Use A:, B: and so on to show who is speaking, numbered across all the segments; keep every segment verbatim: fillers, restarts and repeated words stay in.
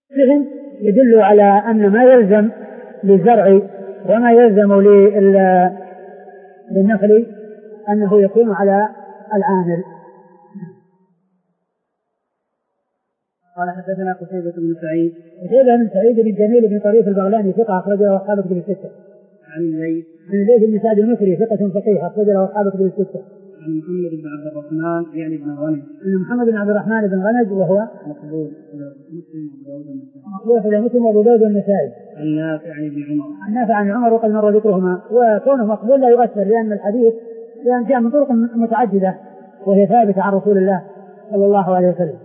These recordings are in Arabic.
A: فهم يدل على أن ما يلزم للزرع وما يلزم للنخل أنه يكون على العامل.
B: قال حدثنا قتيبة بن سعيد
A: قتيبة بن سعيد بن جميل بن طريف البغلاني ثقة أخرج له أصحاب كتب الستة.
B: عن الليث
A: عن الليث بن سعد المصري ثقة فقيه أخرج له أصحاب كتب الستة.
B: عن محمد بن عبد الرحمن يعني بن غنم
A: عن محمد بن عبد الرحمن بن غنم وهو
B: مقبول مسلم وابو داود النسائي
A: مقبول في مسلم وابو داود النسائي.
B: عن نافع عن ابن عمر
A: عن نافع عن عمر وقد مر ذكرهما. وكونه مقبول لا يؤثر لأن الحديث لأن جاء من طرق متعددة وهي ثابتة عن رسول الله صلى الله عليه وسلم.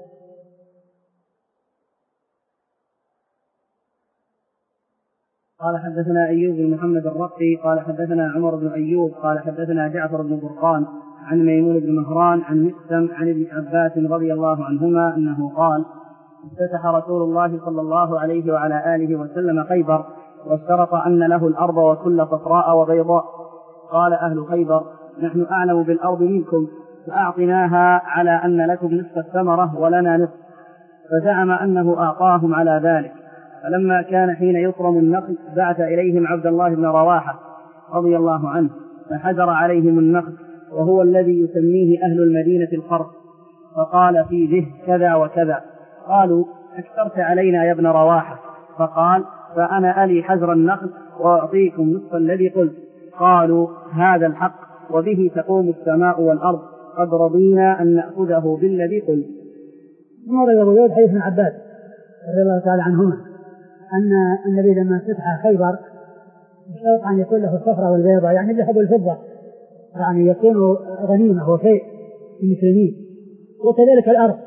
B: قال حدثنا أيوب بن محمد الرقي قال حدثنا عمر بن أيوب قال حدثنا جعفر بن برقان عن ميمون بن مهران عن مقسم عن ابن عباس رضي الله عنهما أنه قال افتتح رسول الله صلى الله عليه وعلى آله وسلم خيبر واشترط أن له الأرض وكل صفراء وبيضاء. قال أهل خيبر نحن أعلم بالأرض منكم فأعطناها على أن لكم نصف الثمرة ولنا نصف، فزعم أنه أعطاهم على ذلك. فلما كان حين يطرم النخل بعث إليهم عبد الله بن رواحة رضي الله عنه فحجر عليهم النخل وهو الذي يسميه أهل المدينة الخرق، فقال فيه كذا وكذا. قالوا أكثرت علينا يا ابن رواحة، فقال فأنا ألي حجر النخل وأعطيكم نصف الذي قلت. قالوا هذا الحق وبه تقوم السماء والأرض، قد رضينا أن نأخذه بالذي قلت.
A: مر أبو داود حديث ابن عباس رضي الله تعالى عنهما أن النبي لما فتح خيبر اشترط أن يكون له الصفرة والبيضة يعني الذهب والفضة، يعني يكون غنيمة وشيء للمسلمين، وكذلك الأرض.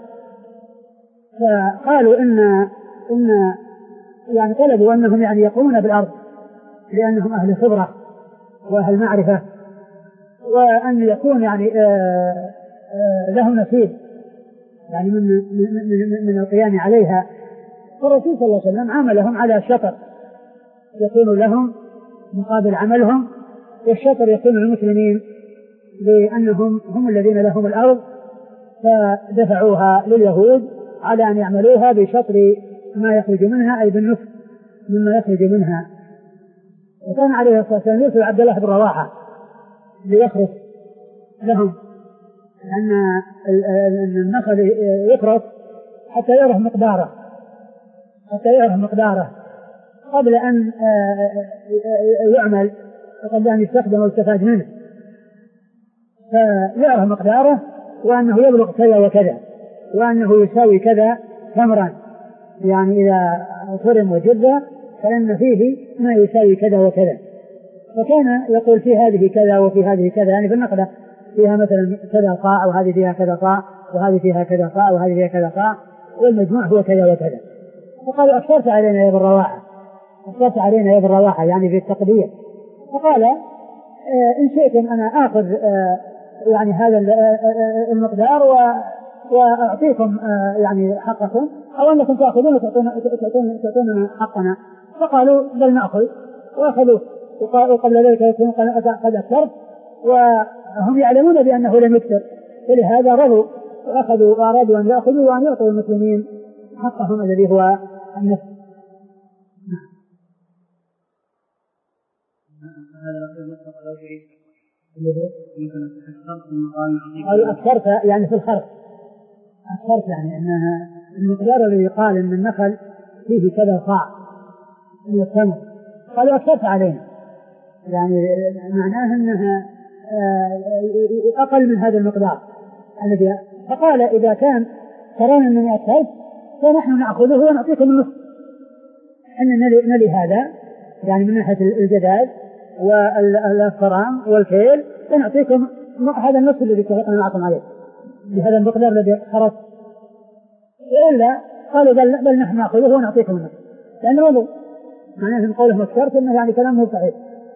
A: فقالوا إن إن يعني طلبوا أنهم يعني يقومون بالأرض لأنهم أهل خبرة وأهل معرفة، وأن يكون يعني آآ آآ لهم نصيب يعني من من من, من القيام عليها. فالرسول صلى الله عليه وسلم عاملهم على شطر يكون لهم مقابل عملهم، والشطر يكون للمسلمين لأنهم هم الذين لهم الأرض، فدفعوها لليهود على أن يعملوها بشطر ما يخرج منها أي بالنصف مما يخرج منها. وكان عليه الصلاة والسلام يرسل عبد الله بن رواحة ليخرج لهم أن النخل يخرج حتى يعرف مقداره حتى يعرف مقداره قبل أن يعمل وقبل أن يستخدم ويستفاد منه، فيعرف مقداره وأنه يبلغ كذا وكذا وأنه يساوي كذا ثمرا، يعني إذا فرم وجد فإن فيه ما يساوي كذا وكذا. فكان يقول في هذه كذا وفي هذه كذا، يعني في النقلة فيها مثلا كذا صاع وهذه فيها كذا صاع وهذه فيها كذا صاع وهذه فيها كذا صاع والمجموع هو كذا وكذا. فقالوا أكثرت علينا يا ابن رواحة أكثرت علينا يا ابن رواحة يعني في التقدير. فقال آه إن شئتم أنا آخذ آه يعني هذا المقدار وأعطيكم آه يعني حقكم، أو أنكم تأخذون وتعطون حقنا. فقالوا بل نأخذ، وأخذوا. وقبل ذلك يكون قد أكثرت وهم يعلمون بأنه لم يكثر، فلهذا رضوا وأخذوا وأرادوا أن يأخذوا وأن يعطوا المسلمين حقهم الذي هو النصف. هذا أكثرت يعني في الخرق، أكثرت يعني أنها المقدار الذي يقال أن النخل فيه كذا صاع من التمر، قالوا أكثرت علينا يعني معناه أنها أقل من هذا المقدار الذي. فقال إذا كان ترون أنني أكثرت فنحن نأخذه ونعطيكم النصف، أن نلي, نلي هذا يعني من ناحية الجداد والفرام والكيل، ونعطيكم هذا النصف الذي اتفقنا معكم عليه بهذا المقدار الذي خرج. إلا قالوا بل, بل نحن نأخذه ونعطيكم النصف، لأنه وضو معناه من قوله مكثرت أنه يعني كلام مو صحيح.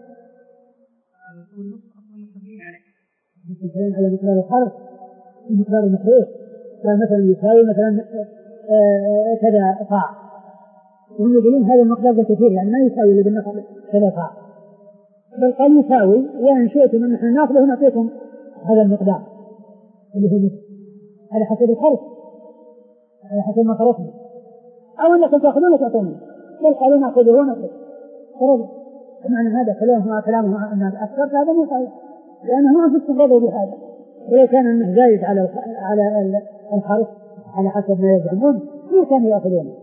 A: مثلا على مقدار الخرج المقدار المخروج كان مثلا يساوي مثلا آه كذا صاع، وهم يقولون هذا المقدار كثير يعني ما يساوي اللي بالنخل كذا صاع، بل قال يساوي وإن شئتم أن نحن نأخذه ونعطيكم هذا المقدار اللي هو نصف على حسب الخرج على حسب ما خرجنا، أو أنكم تأخذون وتعطون بل قالوا نأخذه ونأخذ فرجع. معنى هذا كلامه كلامه أن أكثر هذا مو صحيح لأنه ما أنفسهم رضوا بهذا. ولو كان أنه زايد على على الخرف على حسب ما يزعمون ما كانوا يأخذونه.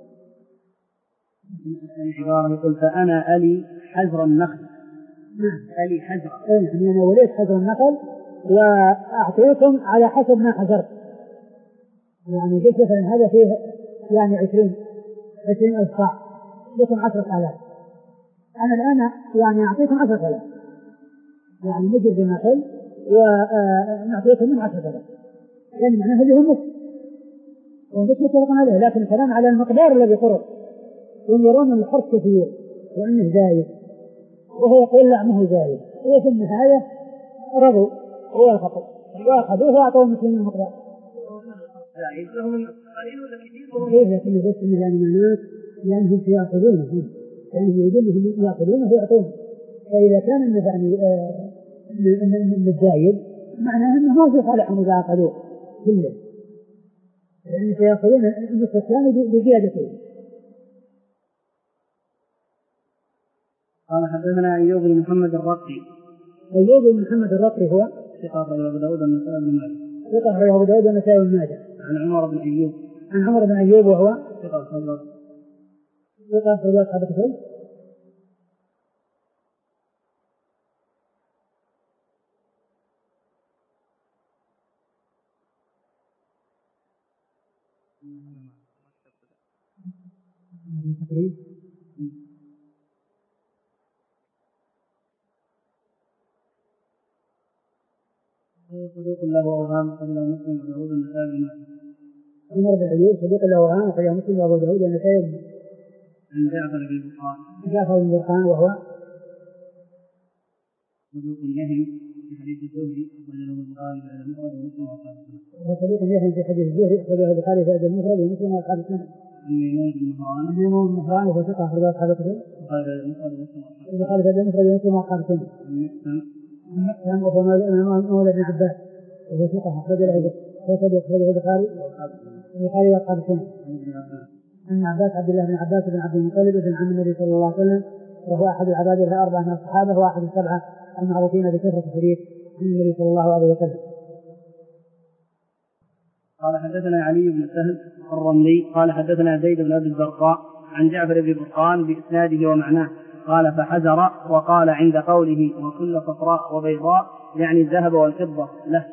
B: العبارة يقول فأنا ألي حجر النخل.
A: نعم.
B: ألي حجر.
A: يعني أنا وليت حجر النخل وأعطيكم على حسب ما حجرت. يعني جيت مثلا هذا فيه يعني عشرين عشرين ألف صاع لكم عشرة آلاف. أنا الآن يعني أعطيكم عشرة آلاف يعني نجد النخل ونعطيكم من عشرة آلاف يعني معناه اللي هم ونجد متفقا عليه. لكن الكلام على المقدار الذي قرر ينظرون أن الحرف كثير وأنه زايد وهو يقول لا مو زايد وفي النهاية رضوا ووافقوا وأخذوه وأعطوه مثل المقدار.
B: زايد لهم قليل ولا كثير؟
A: كيف لكن بس من الأمانات لأنهم سيأخذونه هم يعني يريدون أنهم يأخذونه ويعطونه. فإذا كان النفعني من الزايد معناه أنه ما في صالحهم إذا أخذوه كله يعني سيأخذون النصف الثاني بزيادته.
B: قال حدثنا أيوب بن محمد الرقي.
A: أيوب بن محمد الرقي هو
B: ثقة أخرجه أبو داود والنسائي بن ماجه.
A: ثقة أخرجه أبو داود والنسائي بن ماجه.
B: عن عمر بن أيوب.
A: عن عمر بن أيوب وهو
B: ثقة أخرجه
A: ثقة أخرجه أصحاب الكتب.
B: صدوق له أوهام أخرجه مسلم وأبو داود والنسائي بن ماجه.
A: عمر بن أيوب صدوق له أوهام أخرجه مسلم وأبو داود والنسائي بن ماجه.
B: عن جعفر بن برقان.
A: جعفر بن برقان وهو
B: صدوق يهم في حديث الزهري أخرجه البخاري في أدب المفرد ومسلم وأصحاب السنن.
A: وصدوق يهم في حديث الزهري أخرجه البخاري في أدب المفرد ومسلم وأصحاب السنن.
B: عن ميمون بن مهران.
A: عن ميمون بن مهران وهو ثقة أخرجه أصحاب الكتب. البخاري في أدب المفرد ومسلم وأصحاب السنن. عن مقسم وهو مولى بن عباس وهو ثقة أخرجه هو صدوق أخرجه البخاري البخاري وأصحاب السنن. عن عباس عبد الله بن عباس بن عبد المطلب بن عم النبي صلى الله عليه وسلم وهو أحد العباد الأربعة من الصحابة وأحد السبعة المعروفين بكثرة الحديث عن النبي صلى الله عليه وسلم.
B: قال حدثنا علي بن سهل الرملي قال حدثنا زيد بن أبي الزرقاء عن جعفر بن برقان بإسناده ومعناه قال فحزر وقال عند قوله وكل صفراء وبيضاء يعني الذهب والفضة له.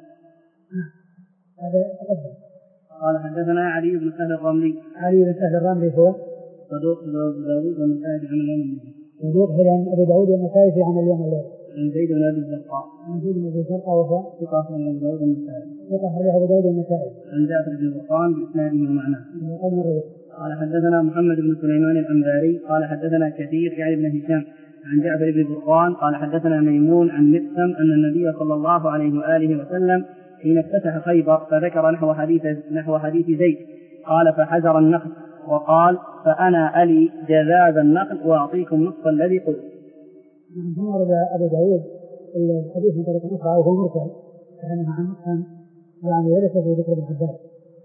A: هذا تقدم.
B: قال حدثنا علي بن سهل الرملي.
A: علي بن سهل الرملي هو
B: صدوق أبو داود والنسائي في عمل يوم الليل.
A: صدوق أبو داود والنسائي في عمل يوم الليل.
B: عن زيد بن أبي الزرقاء.
A: عن زيد بن أبي الزرقاء وهو
B: ثقة أخرجه أبو داود والنسائي.
A: ثقة أخرجه أبو داود والنسائي.
B: عن جعفر بن برقان بإسناده ومعناه. قال حدثنا محمد بن سليمان الأنباري قال حدثنا كثير يعني ابن هشام عن جعفر بن برقان قال حدثنا ميمون عن مقسم أن النبي صلى الله عليه وآله وسلم حين افتتح خيبر فذكر نحو حديث نحو حديث زيد قال فحزر النخل وقال فأنا ألي جذاذ النخل وأعطيكم نصف الذي قلت.
A: ثم ورد أبو داود الحديث من طريق أخرى وهو مرسل كان عن مقسم يعني وليس في ذكر ابن عباس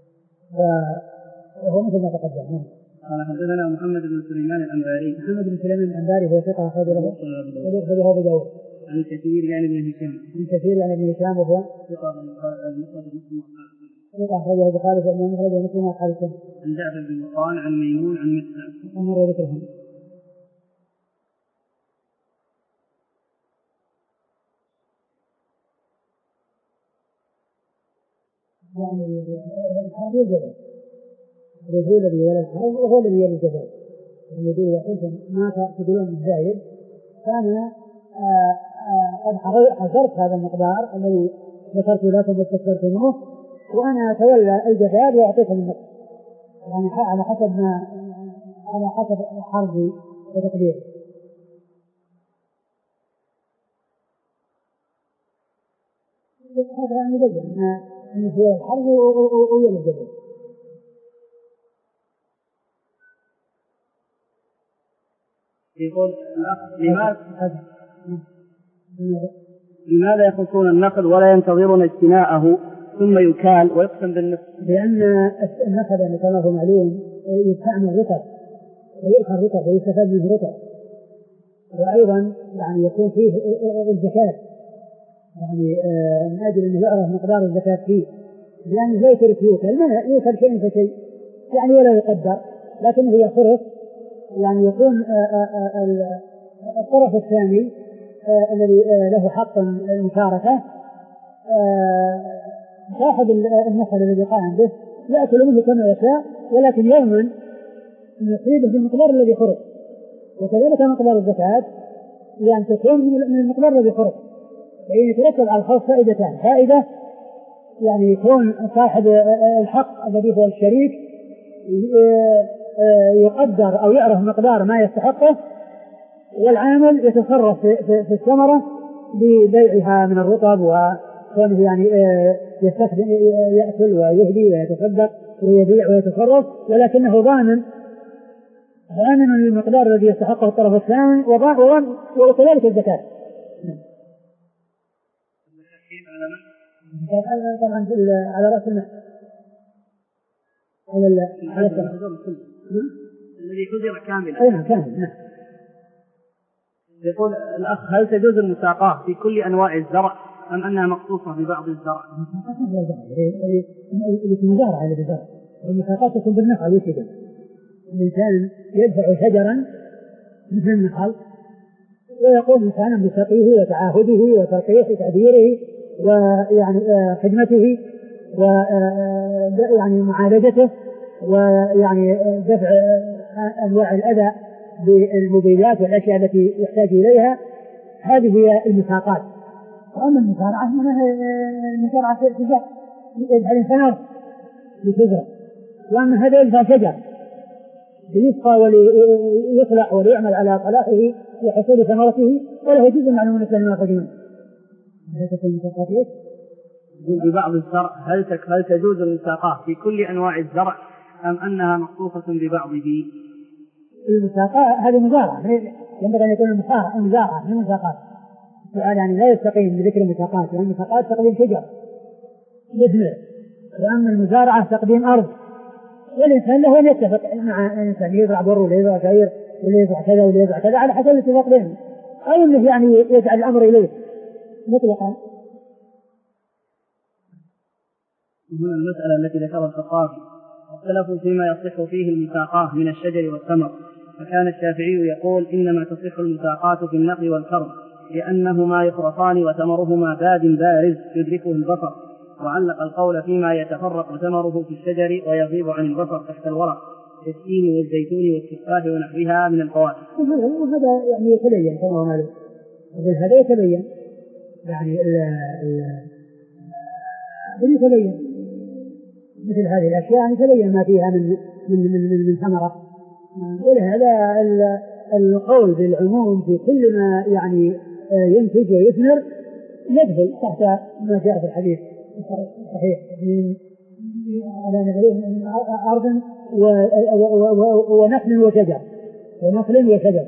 A: وهو مثل ما تقدم.
B: قال حدثنا محمد بن سليمان الأنباري.
A: محمد بن سليمان الأنباري هو ثقة أخرجه له أبو داود.
B: عن كثير يعني ابن هشام.
A: عن كثير يعني ابن هشام وهو
B: ثقة المفرد مسلم
A: ثقة أخرجه البخاري في المفرد ومسلم وأصحاب السنن.
B: عن جعفر بن برقان عن ميمون عن مقسم.
A: مر ذكرهم. يعني الحرب والجبل هو الذي يولى الحرب وهو الذي يولى الجبل. يقول إذا كنتم ما تقولون الزايد فأنا قد حذرت هذا المقدار الذي ذكرت لكم واستكثرتموه وأنا أتولى الجزاء وأعطيكم النصف يعني على حسب ما على حسب حربي وتقديري. هذا يعني يبين أن هو الحرب ويولى الجزاء.
B: يقول لماذا لماذا يخصون النخل ولا ينتظرون اجتناءه ثم يكال ويقسم بالنصف.
A: لأن النخل يعني كما هو معلوم يستعمل رطب ويؤخذ رطب ويستفاد منه رطب، وأيضا يعني يكون فيه الزكاة يعني من أجل أن يعرف مقدار الزكاة فيه، لأنه لا يترك يوكل ما يوكل شيء فشيء يعني ولا يقدر، لكنه يصرف يعني يكون الطرف الثاني الذي له حق المشاركة صاحب النخل الذي قام به يأكل منه كما يشاء، ولكن يضمن أن يصيبه بالمقدار الذي خرج. وكذلك مقدار الزكاة يعني تكون من المقدار الذي خرج، يعني يترتب على الخوف فائدتان: فائدة يعني يكون صاحب الحق الذي هو الشريك يقدر أو يعرف مقدار ما يستحقه، والعامل يتصرف في الثمرة ببيعها من الرطب وكونه يعني يستخدم يأكل ويهدي ويتصدق ويبيع ويتصرف، ولكنه ضامن ضامن المقدار الذي يستحقه الطرف الثاني، وكذلك الزكاة. طبعا على رأس المال على
B: الذي حجر كاملا.
A: أي نعم كامل. نعم.
B: يقول الأخ: هل تجوز المساقاة في كل أنواع الزرع أم أنها مخصوصة ببعض الزرع؟
A: المزارعة اللي بالزرع، المساقاة تكون بالنخل والشجر. الإنسان يدفع شجرا مثل النخل ويقوم إنسانا بسقيه وتعاهده وترقيه وتعبيره ويعني خدمته ويعني معالجته ويعني دفع أنواع الأذى بالمبيدات والأشياء التي يحتاج إليها. هذه هي المساقات. وأما المزارعة المزارعة في الزرع يدفع الإنسان لتزرع، وأما هذا يدفع شجر ليسقى وليطلع وليعمل على صلاحه لحصول ثمرته، وله جزء معلوم من الإسلام والقديم. هل تكون المساقات إيش؟
B: يقول ببعض الزرع: هل هل تجوز المساقاة في كل أنواع الزرع أم أنها مخصوصة ببعضه؟
A: المساقاة هذه مزارعة، ينبغي أن يكون المزارعة مزارعة من المساقات. السؤال يعني لا يستقيم بذكر المساقات، لأن المساقات تقديم شجر يثمر، وأما المزارعة تقديم أرض، والإنسان له أن يتفق مع الإنسان يزرع بر ولا يزرع شعير ولا يزرع كذا ولا يزرع كذا على حسب الاتفاق بينهم، أو أنه يعني يجعل الأمر إليه مطلقا.
B: هنا المسألة التي ذكرها الخطابي: اختلفوا فيما يصح فيه المساقاة من الشجر والثمر، فكان الشافعي يقول: إنما تصح المساقاة في النخل والكرم لأنهما يخرصان وثمرهما باد بارز يدركه البصر، وعلق القول فيما يتفرق ثمره في الشجر ويغيب عن البصر تحت الورق كالتين والزيتون والتفاح ونحوها من الفواكه.
A: وهذا يعني يتبين كما هو معلوم، هذا يتبين يعني ال يتبين مثل هذه الأشياء يعني يتبين ما فيها من من من من, من ثمرة. ولهذا القول بالعموم في كل ما يعني ينتج ويثمر يدخل تحت ما جاء في الحديث صحيح على أرض ونخل وشجر ونخل وشجر.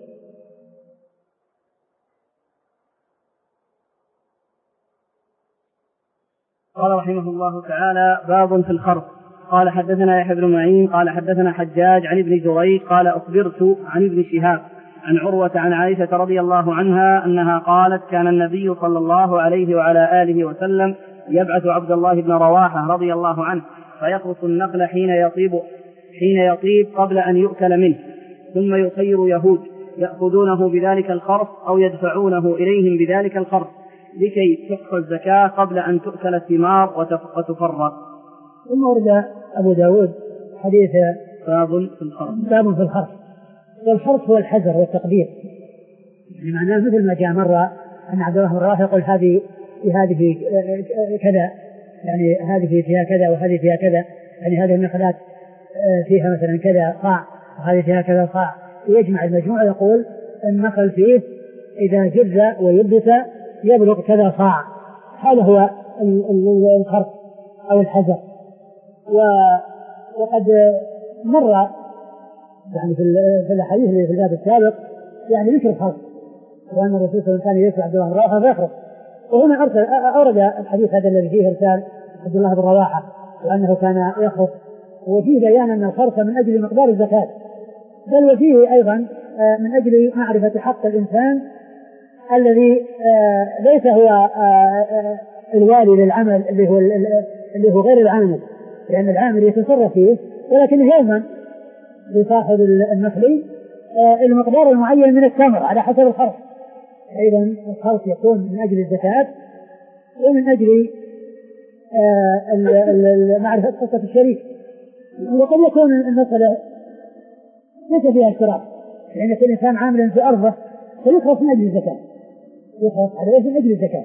B: قال رحمه الله تعالى: باب في الخرف. قال حدثنا يحيى بن معين قال حدثنا حجاج عن ابن جريج قال أخبرت عن ابن شهاب عن عروة عن عائشة رضي الله عنها أنها قالت: كان النبي صلى الله عليه وعلى آله وسلم يبعث عبد الله بن رواحة رضي الله عنه فيخرص النخل حين يطيب حين يطيب قبل أن يؤكل منه، ثم يخير يهود يأخذونه بذلك الخرف أو يدفعونه إليهم بذلك الخرف لكي تحصى الزكاة قبل أن تؤكل الثمار وتفرق.
A: ثم ورد أبو داود حديث
B: باب في الخرف.
A: باب في الخرف. والخرف هو الحذر والتقدير، يعني معناه مثل ما جاء مرة أن عبد الله بن رواحة يقول هذه هذه كذا، يعني هذه فيها كذا وهذه فيها كذا، يعني هذه النخلات فيها مثلا كذا صاع وهذه فيها كذا صاع، يجمع المجموع يقول النخل فيه إذا جز ويبس يبلغ كذا صاع. هذا هو الخرف أو الحذر. وقد مر يعني في الحديث اللي في الباب السابق يعني ذكر الخرف، وأن الرسول صلى الله عليه وسلم كان يسمع عبد الله بن رواحة فيخرف، وهنا أرسل أورد الحديث هذا الذي فيه إرسال عبد الله بن رواحة وأنه كان يخرص، وفيه بيان أن الخرص من أجل مقدار الزكاة، بل وفيه أيضا من أجل معرفة حق الإنسان الذي ليس هو الوالي للعمل اللي هو اللي هو غير العامل، لأن العامل يتصرف فيه، ولكن يوما لصاحب النخل المقدار المعين من التمر على حسب الخرص. أيضا الخرص يكون من أجل الزكاة ومن أجل معرفة قصة الشريك، وقد يكون المسألة ليس فيها اشتراك، لأن يعني كل إنسان عامل في أرضه فيخرص من أجل الزكاة، يخرص عليه من أجل الزكاة.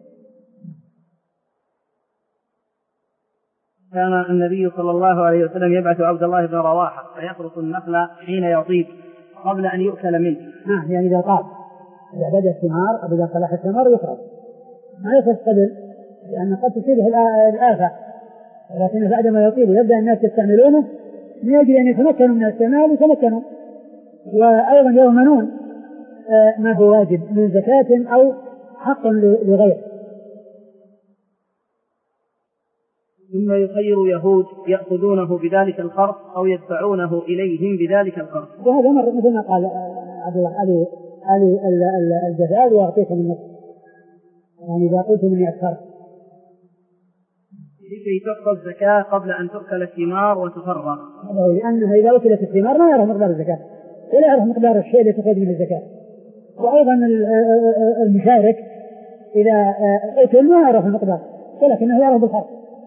B: كان النبي صلى الله عليه وسلم يبعث عبد الله بن رواحة فيخرص النخل حين يطيب قبل أن يؤكل منه.
A: آه يعني إذا طاب، إذا بدأ الثمار أو إذا صلاح الثمار يخرص، ما يخرص قبل، لأن قد تصيبه الآفة، ولكن بعد ما يطيب يبدأ الناس يستعملونه من أجل أن يتمكنوا من الاستعمال يتمكنوا، وأيضا يضمنون ما هو واجب من زكاة أو حق لغيره.
B: ثم يخير يهود يأخذونه بذلك الخرص أو يدفعونه إليهم بذلك الخرص.
A: وهذا مر مثل ما قال عبد الله علي علي الجزائر وأعطيكم النصر، يعني إذا قلت من يأخر
B: لكي تؤخذ الزكاة قبل أن تؤكل الثمار وتفرغ،
A: لأنها إذا أكلت الثمار ما يعرف مقدار الزكاة ولا يعرف مقدار الشيء الذي تخرج من الزكاة. وأيضا المشارك إذا أكل ما يعرف المقدار ولكنه يعرف بالخرص.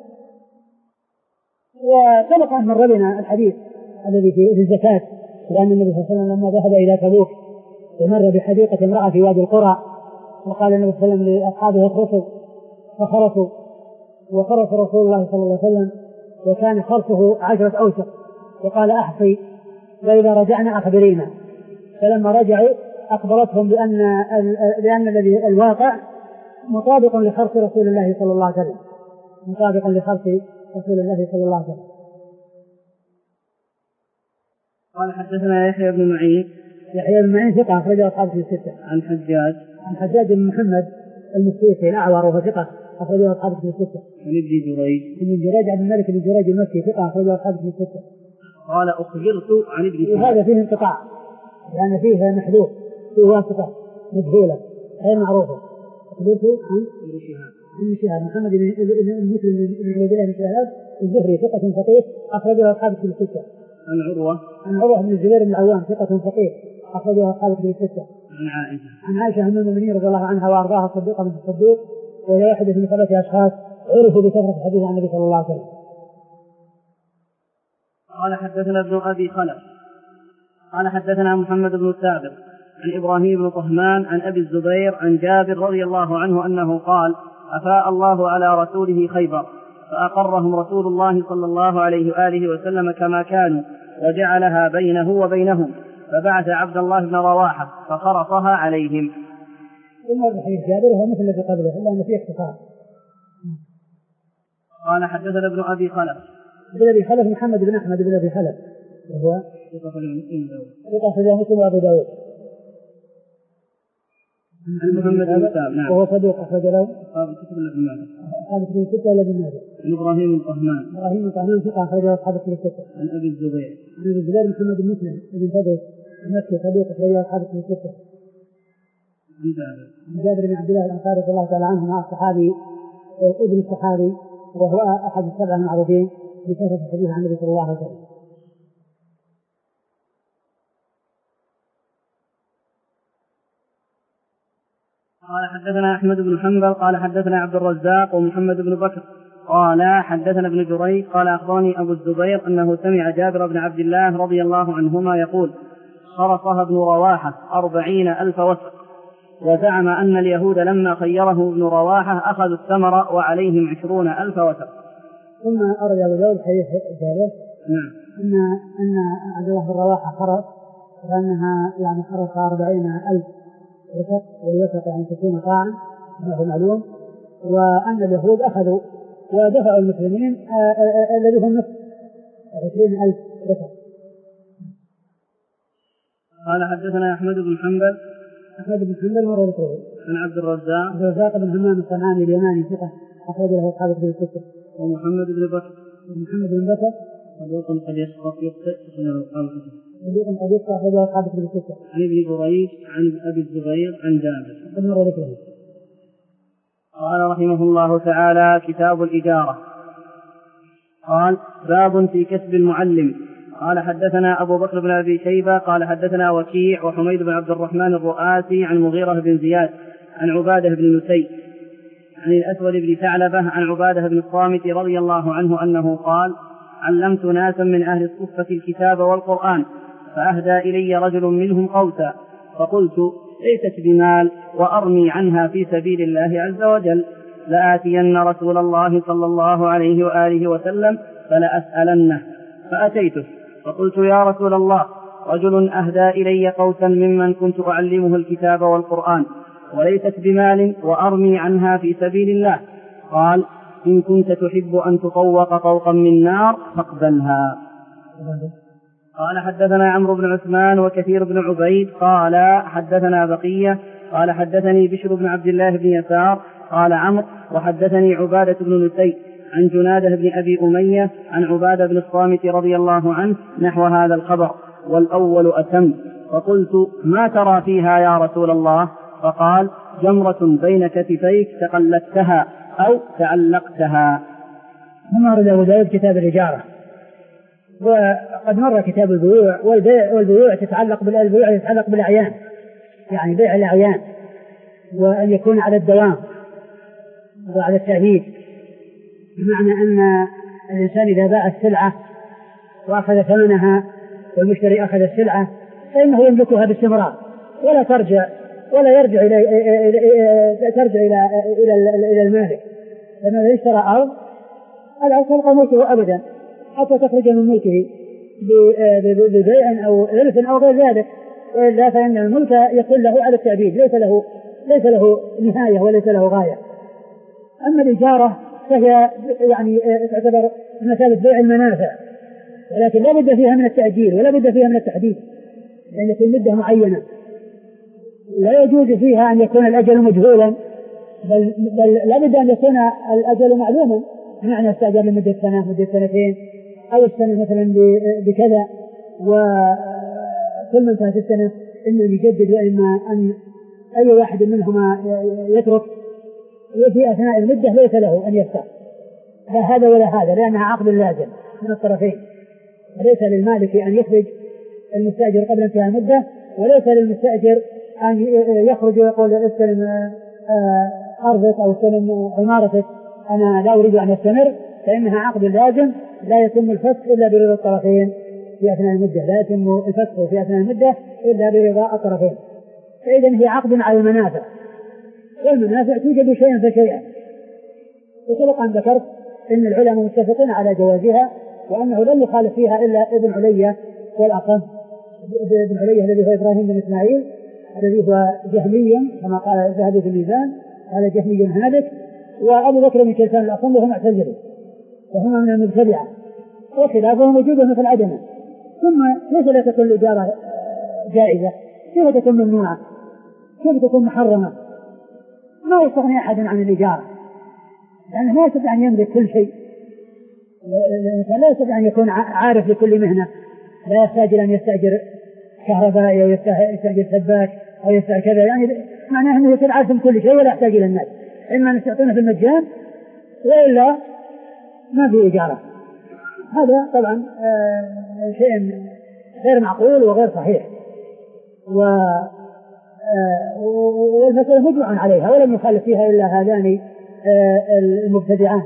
A: وسبق أن مر بنا الحديث الذي في الزكاة، لأن النبي صلى الله عليه وسلم لما ذهب إلى تبوك ومر بحديقة امرأة في وادي القرى، وقال النبي صلى الله عليه وسلم لأصحابه اخرصوا فخرصوا، وخرص رسول الله صلى الله عليه وسلم وكان خرصه عشرة أوسق، وقال أحصي وإذا رجعنا أخبرينا. فلما رجعوا أخبرتهم بأن لأن الذي الواقع مطابق لخرص رسول الله صلى الله عليه وسلم، مطابق لخرص رسول الله صلى الله عليه وسلم.
B: قال حدثنا يحيى بن معين.
A: يحيى بن معين ثقة أخرجه أصحابه في الستة.
B: عن حجاج.
A: عن حجاج بن محمد المسويسي الأعور وهو ثقة أخرجه أصحابه في الستة.
B: عن ابن جريج.
A: ابن جريج عبد الملك بن جريج المكي ثقة أخرجه أصحابه في الستة.
B: قال أخبرت عن ابن جريج.
A: وهذا فيه انقطاع، لأن فيه محذوف، فيه واسطة مجهولة غير معروفة. أخبرت عن
B: ابن شهاب.
A: عن شهاب محمد بن مسلم بن عبيد الله بن شهاب الزهري ثقة فقيه أخرجه أصحابه في الستة.
B: عن عروة.
A: عن عروة بن الزبير بن العوام ثقة فقيه أخرجه أصحابه في الستة.
B: عن عائشة.
A: عن عائشة أم المؤمنين رضي الله عنها وأرضاها الصديقة بنت الصديق، وهي واحدة من ثلاثة أشخاص عرفوا بكثرة الحديث عن النبي صلى الله عليه وسلم.
B: قال حدثنا ابن أبي خلف قال حدثنا محمد بن الثابت عن إبراهيم بن طهمان عن أبي الزبير عن جابر رضي الله عنه أنه قال أفاء الله على رسوله خيبر فأقرهم رسول الله صلى الله عليه وآله وسلم كما كانوا وجعلها بينه وبينهم، فبعث عبد الله بن رواحة فخرصها عليهم.
A: ثم الحديث جابر هو مثل الذي قبله إلا أن فيه اختصار.
B: قال حدثنا ابن أبي خلف.
A: ابن أبي خلف محمد بن أحمد بن أبي خلف وهو ثقة أخرجه مسلم وأبو داود.
B: محمد بن ثابت نعم
A: وهو صدوق أخرج له
B: أصحاب الكتب إلا ابن ماجه.
A: أصحاب الكتب الستة إلا ابن ماجه.
B: عن إبراهيم بن طهمان.
A: إبراهيم بن طهمان ثقة أخرجه أصحاب الكتب الستة.
B: عن أبي الزبير.
A: عن أبي الزبير محمد بن مسلم بن تدرس المكي صدوق أخرجه أصحاب الكتب الستة.
B: عن جابر.
A: عن جابر بن عبد الله الأنصاري رضي الله تعالى عنه مع الصحابي ابن الصحابي، وهو أحد السبع المعروفين بكثرة الحديث عن النبي صلى الله عليه وسلم.
B: قال حدثنا أحمد بن حنبل قال حدثنا عبد الرزاق ومحمد بن بكر قال حدثنا ابن جريج قال أخبرني أبو الزبير أنه سمع جابر بن عبد الله رضي الله عنهما يقول خرصها ابن رواحة أربعين ألف وسق، وزعم أن اليهود لما خيره ابن رواحة أخذوا الثمر وعليهم عشرون ألف وسق.
A: ثم أرد أبو داود حديث جابر
B: نعم
A: أن أن عبد الله بن رواحة خرص، وأنها يعني خرص أربعين ألف وسق، والوسق يعني تكون قاعا ما هو معلوم، وأن اليهود أخذوا ودفعوا المسلمين الذي هم نصف عشرين ألف وسق.
B: قال حدثنا أحمد بن حنبل.
A: أحمد بن حنبل مرة ذكره.
B: عن عبد الرزاق.
A: عبد الرزاق بن همام الصنعاني اليماني ثقة أخرج له أصحاب الكتب الستة.
B: ومحمد بن بكر
A: محمد بن بكر
B: صدوق قد يسقط يخطئ
A: صدوق قد يسقط فجاء الحافظ بن ستة.
B: عن ابن بريد عن أبي الزبير عن جابر.
A: المرة ذكره.
B: قال رحمه الله تعالى: كتاب الإجارة. قال: باب في كسب المعلم. قال: حدثنا أبو بكر بن أبي شيبة قال حدثنا وكيع وحميد بن عبد الرحمن الرؤاسي عن مغيرة بن زياد عن عبادة بن نسي عن الأسود بن ثعلبة عن عبادة بن الصامت رضي الله عنه أنه قال: علمت ناسا من أهل الصفة الكتاب والقرآن فأهدى إلي رجل منهم قوسا فقلت: ليست بمال وأرمي عنها في سبيل الله عز وجل، لآتين رسول الله صلى الله عليه وآله وسلم فلأسألنه. فأتيته فقلت: يا رسول الله، رجل أهدى إلي قوسا ممن كنت أعلمه الكتاب والقرآن وليست بمال وأرمي عنها في سبيل الله. قال: إن كنت تحب أن تطوق طوقا من نار فاقبلها. قال: حدثنا عمرو بن عثمان وكثير بن عبيد قال حدثنا بقية قال حدثني بشر بن عبد الله بن يسار قال عمرو: وحدثني عبادة بن نسي عن جناده بن أبي أمية عن عبادة بن الصامت رضي الله عنه نحو هذا الخبر والأول أتم. فقلت: ما ترى فيها يا رسول الله؟ فقال: جمرة بين كتفيك تقلدتها أو تعلقتها.
A: ثم ورد أبو داود كتاب الإجارة، وقد مر كتاب البيوع، والبيع والبيوع تتعلق بالبيوع تتعلق بالأعيان، يعني بيع الأعيان، وأن يكون على الدوام وعلى التأهيد، بمعنى أن الإنسان إذا باع السلعة وأخذ ثمنها والمشتري أخذ السلعة فإنه يملكها باستمرار ولا ترجع ولا يرجع إلى ترجع إلى إلى إلى المالك، لأنه اشترى أرض الأرض تبقى ملكه أبدا حتى تخرج من ملكه ببيع أو إرث أو غير ذلك، وإلا فإن الملك يكون له على التعبيد، ليس له ليس له نهاية وليس له غاية. أما الإجارة فهي يعني تعتبر مثابة بيع المنافع، ولكن لا بد فيها من التأجيل ولا بد فيها من التحديد، لأن في مدة معينة لا يجوز فيها أن يكون الأجل مجهولا، بل, بل لا بد أن يكون الأجل معلوما، بمعنى استأجر لمدة سنة مدة سنتين أو السنة مثلا بكذا، وكل ما انتهت السنة إما يجدد وإما أن أي واحد منهما يترك، وفي أثناء المدة ليس له أن يفتح لا هذا ولا هذا، لأنها عقد لازم من الطرفين، وليس للمالك أن يخرج المستأجر قبل انتهاء المدة، وليس للمستأجر أن يخرج ويقول استلم أرضك أو استلم عمارتك أنا لا أريد أن أستمر، فإنها عقد لازم لا يتم الفسخ إلا برضا الطرفين في أثناء المدة، لا يتم الفسخ في أثناء المدة إلا برضا الطرفين. فإذا هي عقد على المنافع، والمنافع توجد شيئا فشيئا، وسبق أن ذكرت إن العلماء متفقين على جوازها، وأنه لم يخالف فيها إلا ابن علية والأقم، ابن علية الذي هو إبراهيم بن إسماعيل الذي هو جهمي كما قال الذهبي في الميزان، قال جهمي هالك، وأبو بكر بن كيسان الأصم وهم معتزلة وهم من المبتدعة، وخلافهم وجوده مثل عدمه. ثم كيف لا تكون الإجارة جائزة؟ كيف تكون ممنوعة؟ كيف تكون محرمة؟ ما يستغني أحد عن الإجارة، لأنه لا يستطيع أن يملك كل شيء، الإنسان لا يستطيع أن يكون عارف لكل مهنة، لا يحتاج أن يستأجر كهربائي أو يستأجر سباك أو يستأجر كذا، يعني معناه أنه يصير عارف كل شيء ولا يحتاج إلى الناس، إما أن يستعطونه في المجان وإلا ما في إجارة. هذا طبعا آه شيء غير معقول وغير صحيح، آه والمسألة مجمع عليها ولم يخالف فيها إلا هذان آه المبتدعان.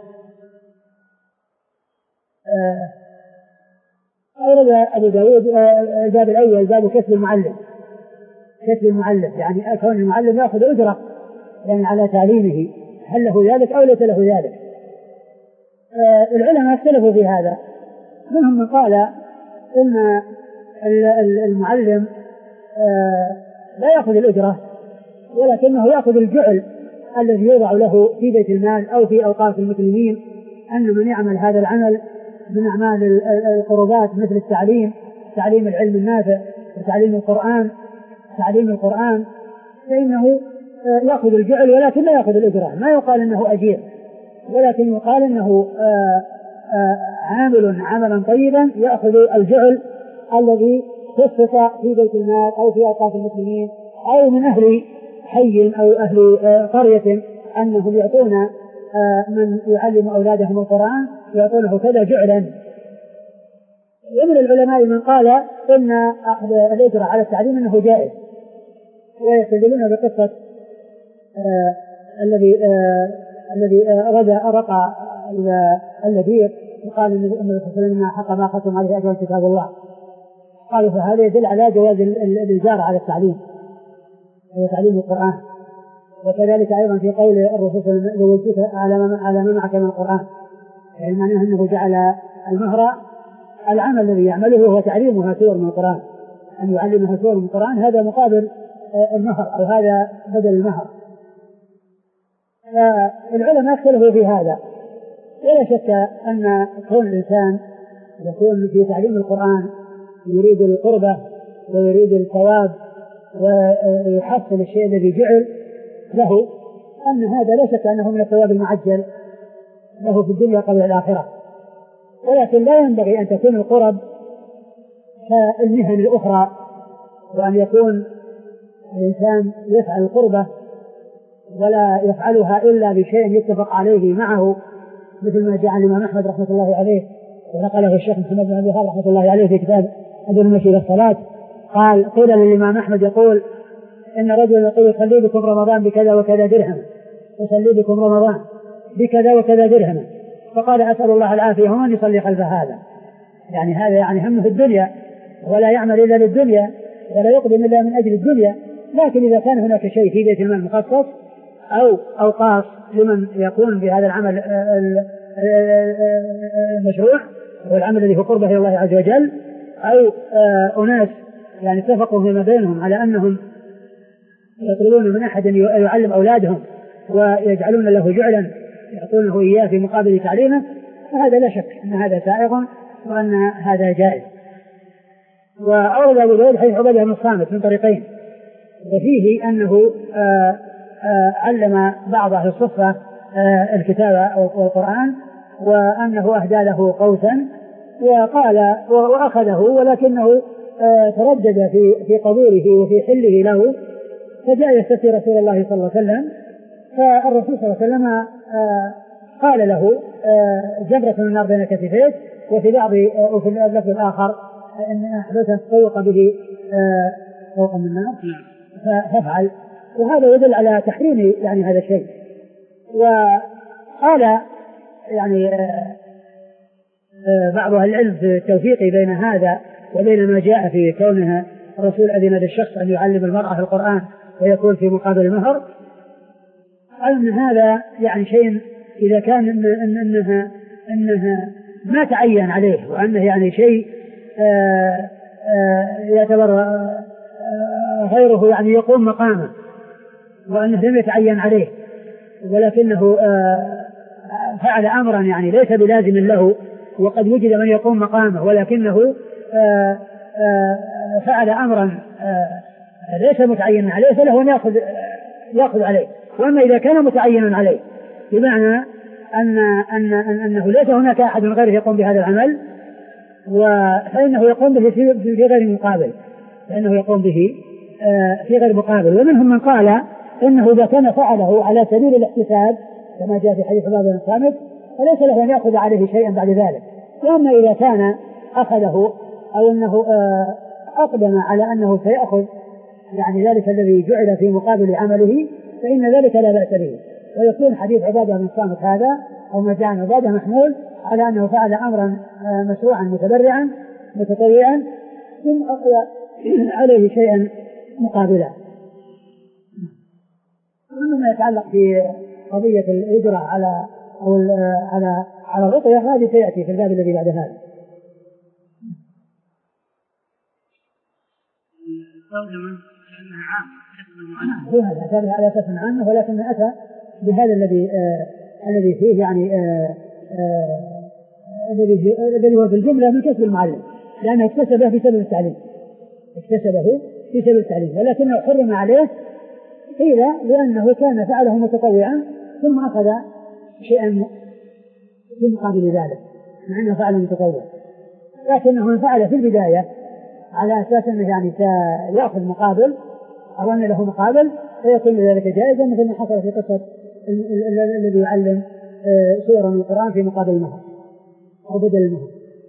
A: أورد آه أبو داود آه الباب الأول باب كسب المعلم، كسب المعلم يعني كون المعلم يأخذ أجرة يعني على تعليمه، هل له ذلك أو ليس له ذلك؟ آه العلماء اختلفوا في هذا، منهم من قال إن المعلم آه لا يأخذ الأجرة ولكنه يأخذ الجعل الذي يوضع له في بيت المال أو في أوقاف المسلمين، أن من يعمل هذا العمل من أعمال القربات مثل التعليم، تعليم العلم النافع وتعليم القرآن تعليم القرآن فإنه يأخذ الجعل ولكن لا يأخذ الأجرة، ما يقال أنه أجير، ولكن يقال أنه آآ آآ عامل عملا طيبا يأخذ الجعل الذي خصص في بيت المال أو في أوقاف المسلمين أو من أهل حي أو أهل قرية أنهم يعطون من يعلم أولادهم القرآن يعطونه كذا جعلا. ومن العلماء من قال إن أخذ الأجر على التعليم أنه جائز، ويستدلون بقصة آه الذي آه الذي آه رضى رقى اللذيذ وقال إن النبي صلى الله عليه وسلم حق ما ختم عليه أجر كتاب الله. قالوا فهذا يدل على جواز الإجارة على التعليم وتعليم القرآن. وكذلك أيضا في قول الرسول صلى الله عليه وسلم زوجتك على ما معك من القرآن، يعني معناه أنه جعل المهر العمل الذي يعمله هو تعليمها سور من القرآن، أن يعلمها سور من القرآن هذا مقابل المهر أو هذا بدل المهر. فالعلماء اختلفوا في هذا. ولا شك أن كون الإنسان يكون في تعليم القرآن يريد القربة ويريد الثواب ويحصل الشيء الذي جعل له، أن هذا لا شك أنه من الثواب المعجل له في الدنيا قبل الآخرة. ولكن لا ينبغي أن تكون القرب كالمهن الأخرى، وأن يكون الإنسان يفعل القربة ولا يفعلها إلا بشيء يتفق عليه معه، مثل ما جاء عن الإمام أحمد رحمة الله عليه ونقله الشيخ محمد بن عبد الوهاب رحمة الله عليه في كتاب أدب المشي إلى الصلاة. قال قيل للإمام أحمد يقول إن رجل يقول يصلي بكم رمضان بكذا وكذا درهم، يصلي بكم رمضان بكذا وكذا درهم، فقال أسأل الله العافية ومن يصلي خلف هذا؟ يعني هذا يعني همه في الدنيا ولا يعمل إلا للدنيا ولا يقدم إلا من أجل الدنيا. لكن إذا كان هناك شيء في بيت المال مخصص أو أوقاف لمن يكون بهذا العمل المشروع والعمل الذي هو قربه إلى الله عز وجل، أو أناس يعني اتفقوا فيما بينهم على أنهم يطلبون من أحد يعلم أولادهم ويجعلون له جعلا يعطونه إياه في مقابل تعليمه، فهذا لا شك أن هذا سائغ وأن هذا جائز. وأورد أبو داود حديث عبادة بن الصامت من طريقين، وفيه أنه آآ آآ علم بعض أهل الصفة الكتابة والقرآن وأنه أهدى له قوسا وقال وأخذه، ولكنه تردد في في قبوله وفي حله له، فجاء يستفتي رسول الله صلى الله عليه وسلم، فالرسول صلى الله عليه وسلم قال له جبرة من النار بين كتفيك، وفي بعض وفي اللفظ الآخر إن أحدث تطوق به فوق من النار فافعل. وهذا يدل على تحريم يعني هذا الشيء. وقال يعني بعض أهل العلم في التوفيق بين هذا وبين ما جاء في كونها الرسول أذن للشخص أن يعلم المرأة القرآن ويكون في مقابل المهر، أن هذا يعني شيء إذا كان إن إن إنها إنها ما تعين عليه، وأنه يعني شيء آآ آآ يعتبر غيره يعني يقوم مقامه، وأنه لم يتعين عليه، ولكنه فعل أمرا يعني ليس بلازم له، وقد وجد من يقوم مقامه، ولكنه آآ آآ فعل أمرا ليس متعين عليه فله أن يأخذ يأخذ عليه. وأما إذا كان متعينا عليه بمعنى أن أن أنه ليس هناك أحد من غيره يقوم بهذا العمل، فإنه يقوم به في غير مقابل، فإنه يقوم به في غير مقابل. ومنهم من قال إنه إذا كان فعله على سبيل الاحتساب كما جاء في حديث عبادة بن الصامت فليس له أن يأخذ عليه شيئا بعد ذلك. وأما إذا كان أخذه أو أنه أقدم على أنه سيأخذ يعني ذلك الذي جعل في مقابل عمله فإن ذلك لا بأس به. ويكون حديث عبادة بن الصامت هذا أو ما جاء عن عبادة محمول على أنه فعل أمرا مشروعا متبرعا متطوعا ثم أخذ عليه شيئا مقابلا. ومما يتعلق في قضية الإجرة على أو على على الرقية هذه سيأتي في الباب الذي بعد هذا.
B: الترجمة لأنها عامة
A: هو هذا أتى على أساس عامة، ولكن أتى بهذا الذي آه الذي فيه يعني آه آه الذي الذي هو في الجملة من كسب المعلم، لأنه اكتسبه في سبب التعليم اكتسبه في سبب التعليم، ولكنه حرم عليه قيل لأنه كان فعله متطوعا ثم أخذ شيئا في مقابل ذلك مع أنه فعل متطوع، لكنه فعل في البداية على أساس أنه يعني سيأخذ مقابل أو أن له مقابل فيكون ذلك جائزا، مثل ما حصل في قصة الذي يعلم سورة من القرآن في مقابل المهر أو بدل المهر.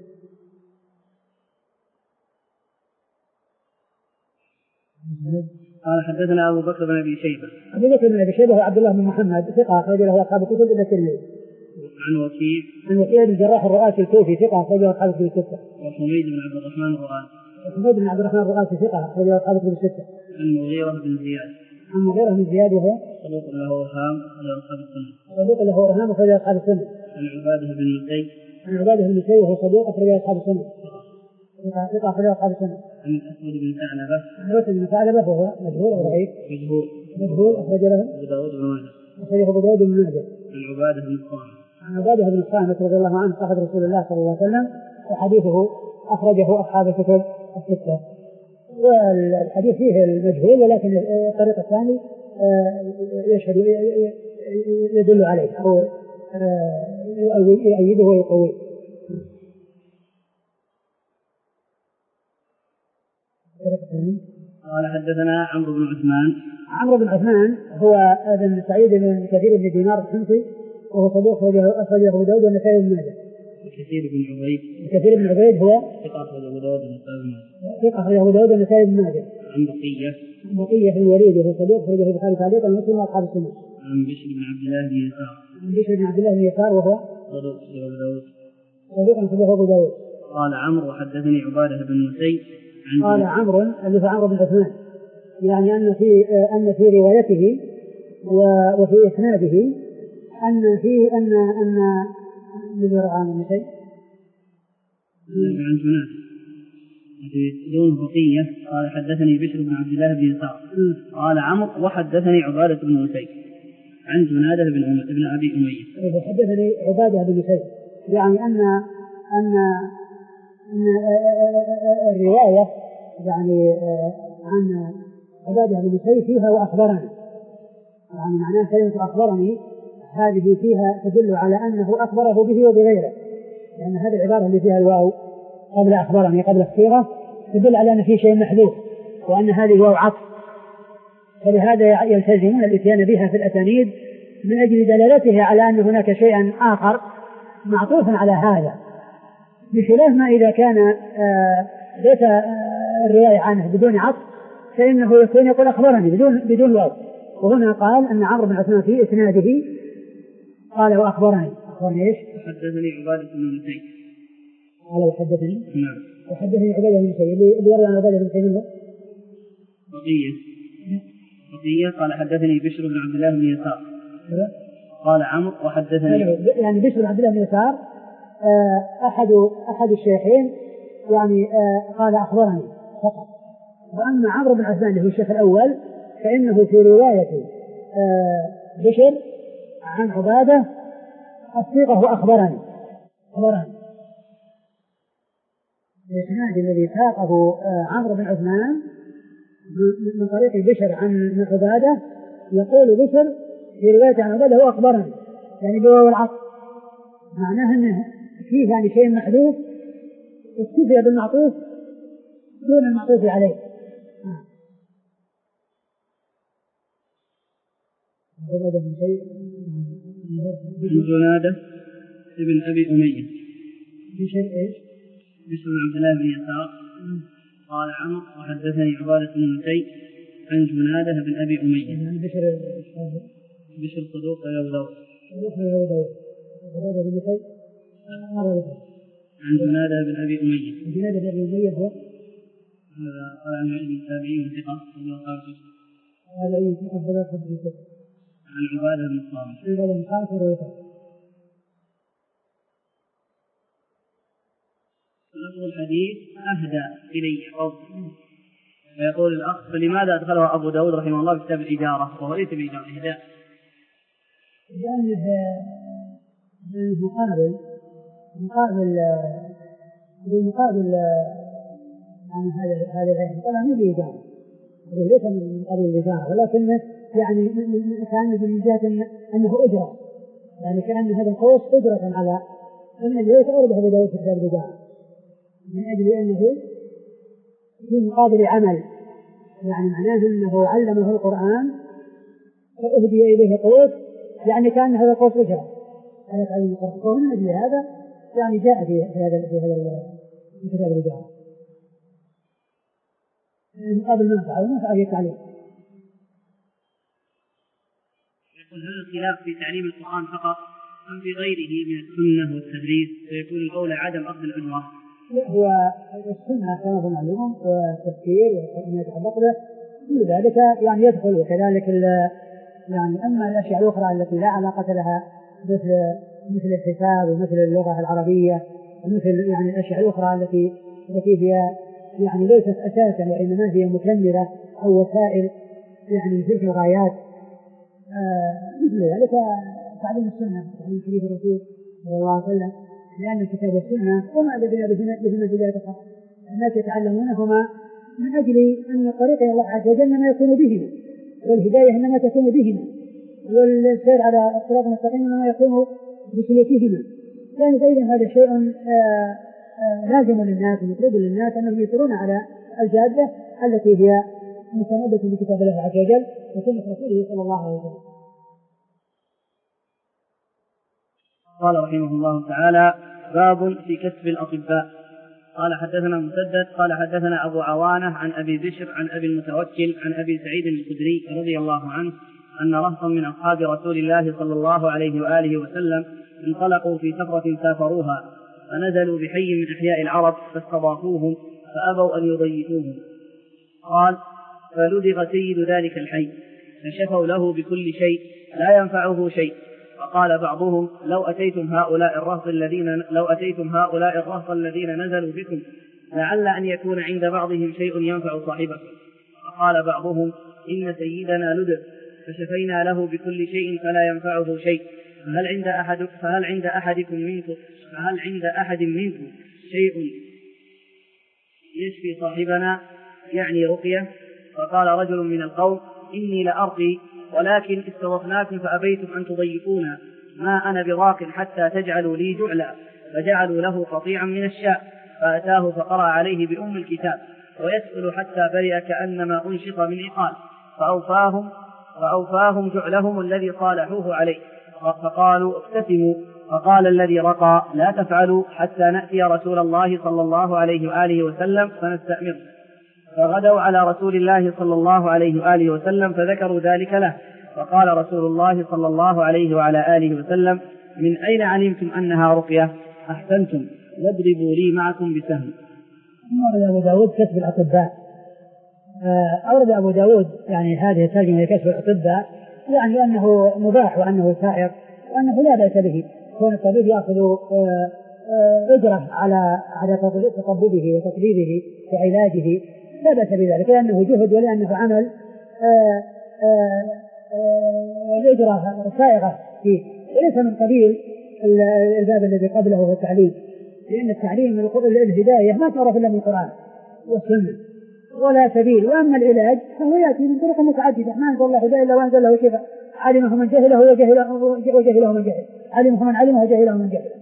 B: قال حدثنا أبو بكر بن أبي شيبة.
A: أبو بكر بن أبي شيبة هو عبد الله بن محمد ثقة أخرج له أصحاب الكتب إلا الترمذي.
B: عن وكيع.
A: عن وكيع بن الجراح الرؤاسي الكوفي ثقة أخرج له أصحاب الكتب الستة.
B: وحميد بن عبد الرحمن الرؤاسي.
A: وحميد بن عبد الرحمن الرؤاسي ثقة أخرج له أصحاب الكتب الستة.
B: عن مغيرة بن زياد.
A: عن مغيرة بن زياد وهو
B: صدوق له وهام أخرج أصحاب السنة.
A: صدوق له وهام أخرج أصحاب السنة.
B: عن عبادة بن مسيب.
A: عن عبادة بن مسيب وهو صدوق أخرج أصحاب السنة. ثقة أخرج أصحاب السنة.
B: عن الأسود بن ثعلبة.
A: عن الأسود بن ثعلبة وهو مجهول أو ضعيف.
B: مجهول.
A: مجهول أخرج له
B: أبو داود بن ماجه.
A: أخرجه أبو داود بن ماجه.
B: عن عبادة بن الصامت.
A: عن عبادة بن الصامت رضي الله عنه صاحب رسول الله صلى الله عليه وسلم، وحديثه أخرجه أصحاب الكتب الستة. والحديث فيه المجهول ولكن الطريق الثاني يشهد يدل عليه أو يؤيده ويقويه.
B: قال حدثنا عمرو بن عثمان.
A: عمرو بن عثمان هو ابن سعيد بن كثير بن دينار الحمصي وهو صدوق أخرجه أبو داود والنسائي بن ماجه.
B: كثير بن عبيد.
A: كثير بن عبيد هو
B: ثقة أخرجه أبو داود والنسائي بن ماجه.
A: ثقة أخرجه أبو داود والنسائي بن ماجه.
B: عن بقية.
A: عن بقية بن الوليد وهو صدوق أخرجه البخاري تعليقا ومسلم وأصحاب السنة.
B: عن بشر بن عبد الله بن يسار.
A: عن بشر بن عبد الله بن يسار وهو
B: صدوق أخرجه أبو داود.
A: صدوق أخرجه أبو داود.
B: قال عمرو وحدثني عبادة بن مسيب.
A: قال عمرو اللي هو عمرو بن عثمان، يعني أن في أن في روايته وفي إسناده أن في أن أن الذي روى عن شيء
B: عن جناد دون بقية. قال حدثني بشر بن عبد الله بن يسار. قال عمرو وحدثني عبادة بن مسيب عن جنادة بن أم ابن أبي أمية.
A: حدثني عبادة بن مسيب، يعني أن أن أن الرواية يعني عن عبادة بن مسيب فيها وأخبرني، يعني معناه كلمة أخبرني هذه فيها تدل على أنه أخبره به وبغيره، لأن هذه العبارة اللي فيها الواو قبل أخبرني قبل الصيغة تدل على أن في شيء محذوف وأن هذه الواو عطف، فلهذا يلتزمون الاتيان بها في الأسانيد من أجل دلالتها على أن هناك شيئا آخر معطوفا على هذا، بخلاف ما إذا كان ليس الرواية عنه بدون عطف فإنه يكون يقول أخبرني بدون بدون واو. وهنا قال أن عمرو بن عثمان في إسناده قال وأخبرني. أخبرني إيش؟
B: حدثني عبادة بن مسيب.
A: قال وحدثني.
B: نعم.
A: وحدثني عبادة بن مسيب اللي اللي يروي عن عبادة بن مسيب هو
B: بقية. بقية قال حدثني بشر بن عبد الله بن يسار. قال عمرو وحدثني
A: يعني بشر بن عبد الله بن يسار أحد أحد الشيخين يعني قال أخبرني فقط. وأما عمرو بن عثمان اللي هو الشيخ الأول فإنه في رواية بشر عن عبادة الصيغة هو أخبرني. أخبرني الإسناد الذي ساقه عمرو بن عثمان من طريق بشر عن عبادة يقول بشر في رواية عن عبادة هو أخبرني، يعني بواو العطف، معناه أنه فيه يعني شيء محذوف اكتفي بالمعطوف دون المعطوف عليه. عبادة بن شيء
B: عن جنادة ابن أبي أمية.
A: بشر إيش؟
B: بشر بن عبد الله بن يسار. قال عمرو وحدثني عبادة بن مسيب عن جنادة بن أبي أمية.
A: يعني بشر
B: بشر صدوق أبو داود.
A: صدوق أبو داود. عبادة بن مسيب
B: عن جنادة بن أبي أمية.
A: جنادة بن أبي أمية هو
B: هذا قال عن ابن التابعين ثقة.
A: هذا أي ثقة بدأ خبر
B: عن عبادة بن الصامت.
A: عبادة بن الصامت وروايته.
B: لفظ الحديث أهدى إلي قوله. فيقول الأخ فلماذا أدخله أبو داود رحمه الله في كتاب الإجارة وهو ليس بإجارة إهداء؟
A: لأنه مقابل مقابل بالمقابل يعني هذا هذا العلم طبعا مو بإجارة، هو ليس من قبيل الإجارة ولكنه يعني كان من جهة أنه أجرة يعني كأن هذا القوس قدرة على أن ليس أورده أبو داود في كتاب الرجال من أجل أنه في مقابل عمل، يعني معناه أنه علمه القرآن فأهدي إليه قوس، يعني كأن هذا القوس أجرة على تعليم القرآن، ومن أجل هذا يعني جاء في هذا في هذا في كتاب الرجال مقابل منفعة والمنفعة هي التعليم.
B: يقول هل الخلاف في تعليم القرآن فقط أم في غيره من السنة والتدريس فيكون الأولى عدم أخذ الأجرة؟
A: هو السنة كما هو معلوم والتفكير وما يتعلق به كل ذلك يعني يدخل، وكذلك يعني أما الأشياء الأخرى التي لا علاقة لها مثل مثل الحساب ومثل اللغة العربية ومثل يعني الأشياء الأخرى التي التي هي يعني ليست أساسا وإنما هي مكملة أو وسائل يعني تلك الغايات، مثل ذلك تعليم السنة تعليم حديث الرسول صلى الله عليه وسلم، لأن الكتاب والسنة وما أدرينا بهما بداية الخلق الناس يتعلمونهما من أجل أن طريق الله عز وجل ما يكون بهما، والهداية إنما تكون بهما، والسير على الصراط المستقيم إنما يكون بسلوكهما. يعني فإذا هذا شيء آآ آآ لازم للناس ومطلوب للناس أنهم يسيرون على الجادة التي هي مستندة بكتاب الله عز وجل وسنة رسوله صلى الله عليه وسلم.
B: قال رحمه الله تعالى: باب في كسب الأطباء. قال حدثنا مسدد قال حدثنا أبو عوانة عن أبي بشر عن أبي المتوكل عن أبي سعيد الخدري رضي الله عنه أن رهطا من أصحاب رسول الله صلى الله عليه وآله وسلم انطلقوا في سفرة سافروها فنزلوا بحي من أحياء العرب فاستضافوهم فأبوا أن يضيفوهم. قال: فلدغ سيد ذلك الحي فشفوا له بكل شيء لا ينفعه شيء، فقال بعضهم: لو أتيتم هؤلاء الرهط الذين لو أتيتم هؤلاء الرهط الذين نزلوا بكم لعل أن يكون عند بعضهم شيء ينفع صاحبكم. فقال بعضهم: إن سيدنا لدغ فشفينا له بكل شيء فلا ينفعه شيء، فهل عند أحد فهل عند أحدكم منكم فهل عند أحد منكم شيء يشفي صاحبنا، يعني رقية؟ فقال رجل من القوم: إني لأرقي ولكن استضفناكم فأبيتم أن تضيفونا، ما أنا براق حتى تجعلوا لي جعلا. فجعلوا له قطيعا من الشاء فأتاه فقرأ عليه بأم الكتاب ويسأل حتى برئ كأنما أنشط من عقال، فأوفاهم, فأوفاهم جعلهم الذي صالحوه عليه، فقالوا: اقتسموا. فقال الذي رقى: لا تفعلوا حتى نأتي رسول الله صلى الله عليه وآله وسلم فنستأمره. فغدوا على رسول الله صلى الله عليه وآله وسلم فذكروا ذلك له، فقال رسول الله صلى الله عليه وعلى آله وسلم: من أين علمتم أنها رقية؟ أحسنتم، واضربوا لي معكم بسهم.
A: أورد أبو داود كسب الأطباء. أورد أبو داود يعني هذه الترجمة كسب الأطباء، يعني أنه مباح وأنه سائر وأنه لا بأس به، كون الطبيب يأخذ أجرة على على تطبيبه وتطبيبه وعلاجه لا بأس بذلك، لأنه جهد ولأنه عمل الأجرة سائغة فيه، وليس من قبيل الباب الذي قبله هو التعليم، لأن التعليم الهداية ما تعرف إلا من القرآن والسنة ولا سبيل، وأما العلاج فهو يأتي من طرق متعددة، ما أنزل الله هداية إلا وأنزل له شفاء، علمه من جهله وجهله, وجهله من جهل، علمه من علمه وجهله من جهل.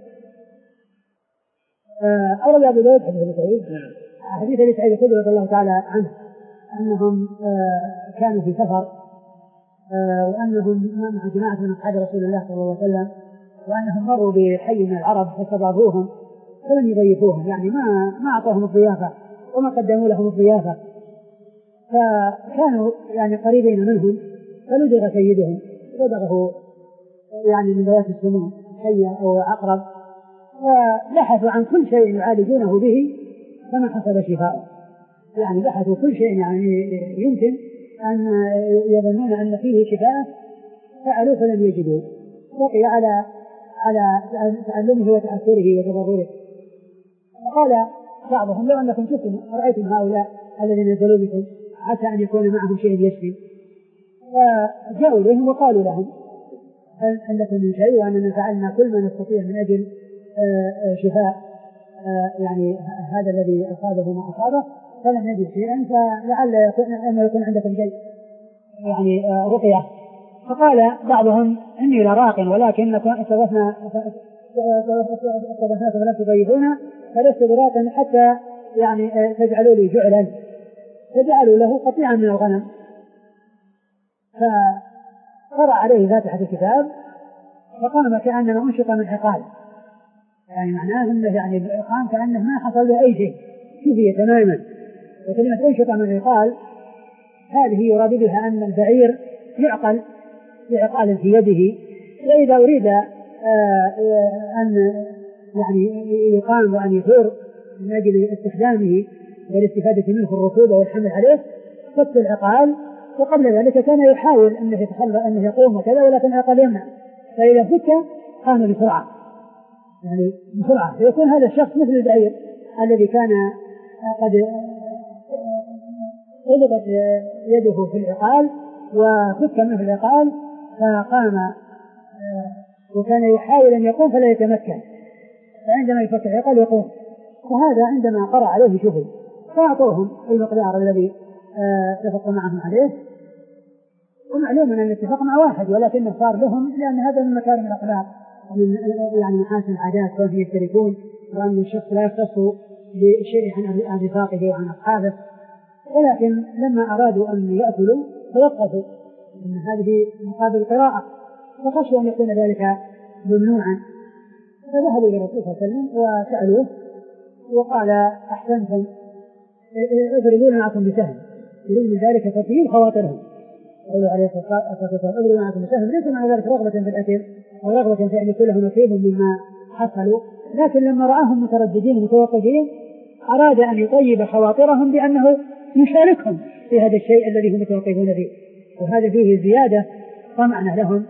A: أورد أبو داود حديث أبي سعيد حديث أبي سعيد الخدري رضي الله تعالى عنه أنهم كانوا في سفر وأنهم مع جماعة من أصحاب رسول الله صلى الله عليه وسلم، وأنهم مروا بحي من العرب فاستضافوهم فلم يضيفوهم، يعني ما ما أعطوهم الضيافة وما قدموا لهم الضيافة، فكانوا يعني قريبين منهم، فلدغ سيدهم لدغه يعني من ذوات السموم حية أو عقرب، فبحثوا عن كل شيء يعالجونه به فما حصل شفاء، يعني بحثوا كل شيء يعني يمكن أن يظنون أن فيه شفاء فعلوا فلم يجدوا، بقي على على تعلمه وتأثيره وتضرره. وقال بعضهم: لو أنكم شفتم رأيتم هؤلاء الذين نزلوا بكم عسى أن يكون معهم شيء يشفي. فجاءوا إليهم وقالوا لهم: هل لكم من شيء؟ وأننا فعلنا كل ما نستطيع من أجل شفاء يعني هذا الذي أصابه ما أصابه فلم يجد شيئا، فلعل أن يكون عندكم شيء يعني رقية فقال بعضهم إني لراق ولكن استضفنا استضفناكم فلم تضيفونا فلست براق حتى يعني تجعلوا لي جعلا، فجعلوا له قطيعا من الغنم. فقرأ عليه فاتحة الكتاب فقام كأنما أنشط من عقال، يعني معناه أنه يعني قام كأنه ما حصل له أي شيء، شوفي تماما. وكلمة أنشط من عقال هذه يراد بها أن البعير يعقل بعقال في يده، وإذا أريد أن يعني يقام وأن يثور من أجل استخدامه والاستفادة منه في الركوب والحمل عليه فك العقال، وقبل ذلك كان يحاول أنه يتخلى أنه يقوم وكذا ولكن العقال يمنع، فإذا فك قام بسرعة يعني بسرعة، فيكون هذا الشخص مثل البعير الذي كان قد قلبت يده في العقال وفك منه العقال فقام وكان يحاول أن يقوم فلا يتمكن، فعندما يفك العقال يقوم. وهذا عندما قرأ عليه شوفي فأعطوهم المقدار الذي اتفق معهم عليه، ومعلوم أن الاتفاق مع واحد ولكنه صار لهم لأن هذا من مكارم الأخلاق من يعني محاسن العادات كون يشتركون، وأن الشخص لا يختص بشيء عن رفاقه وعن أصحابه. ولكن لما أرادوا أن يأكلوا توقفوا أن هذه مقابل قراءة، فخشوا أن يكون ذلك ممنوعا، فذهبوا إلى الرسول صلى الله عليه وسلم وسألوه وقال أحسنتم اضربون معكم بسهم، يريد من ذلك تطيير خواطرهم. قالوا عليه الصلاة والسلام اضربوا معكم بسهم، ليس مع ذلك رغبة في الأكل أو رغبة في أن يكون له نصيب مما حصلوا، لكن لما رآهم مترددين متوقفين أراد أن يطيب خواطرهم بأنه يشاركهم في هذا الشيء الذي هم متوقفون فيه، وهذا فيه زيادة طمعنا لهم،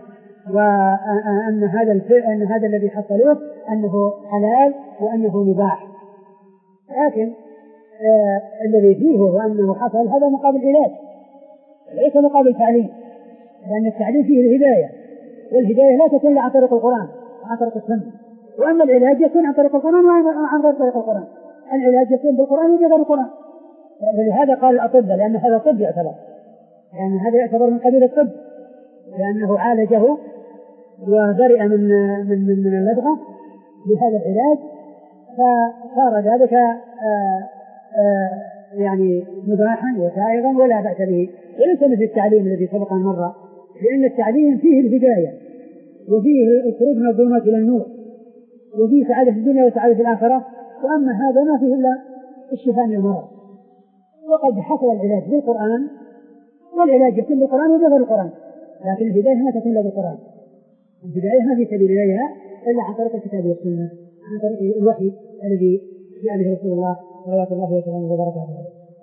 A: وأن هذا أن هذا الذي حصلوه أنه حلال وأنه مباح. لكن آه الذي فيه وأنه حصل هذا مقابل علاج ليس مقابل تعليم، لأن التعليم فيه الهداية، والهداية لا تكون عن طريق القرآن عن طريق السنة، وأما العلاج يكون عن طريق القرآن وعن غير طريق القرآن. العلاج يكون بالقرآن وبغير القرآن، ولهذا قال الأطباء لأن هذا طب يعتبر، لأن هذا يعتبر من قبيل الطب لأنه عالجه وبرئ من من من, من اللدغة بهذا العلاج، فصار ذلك آآ آآ يعني مباحا وسائغا ولا بأس به، وليس مثل التعليم الذي سبق مرة، لأن التعليم فيه الهداية وفيه الخروج من الظلمات إلى النور وفيه سعادة في الدنيا وسعادة في الآخرة، وأما هذا ما فيه إلا الشفاء من المرض. وقد حصل العلاج بالقرآن، والعلاج يكون بالقرآن وبغير القرآن، لكن الهداية ما تكون إلا بالقرآن. الهداية ما في سبيل إليها إلا عن طريق الكتاب والسنة، عن طريق الوحي الذي جاء به رسول الله صلى الله عليه وسلم وبركاته.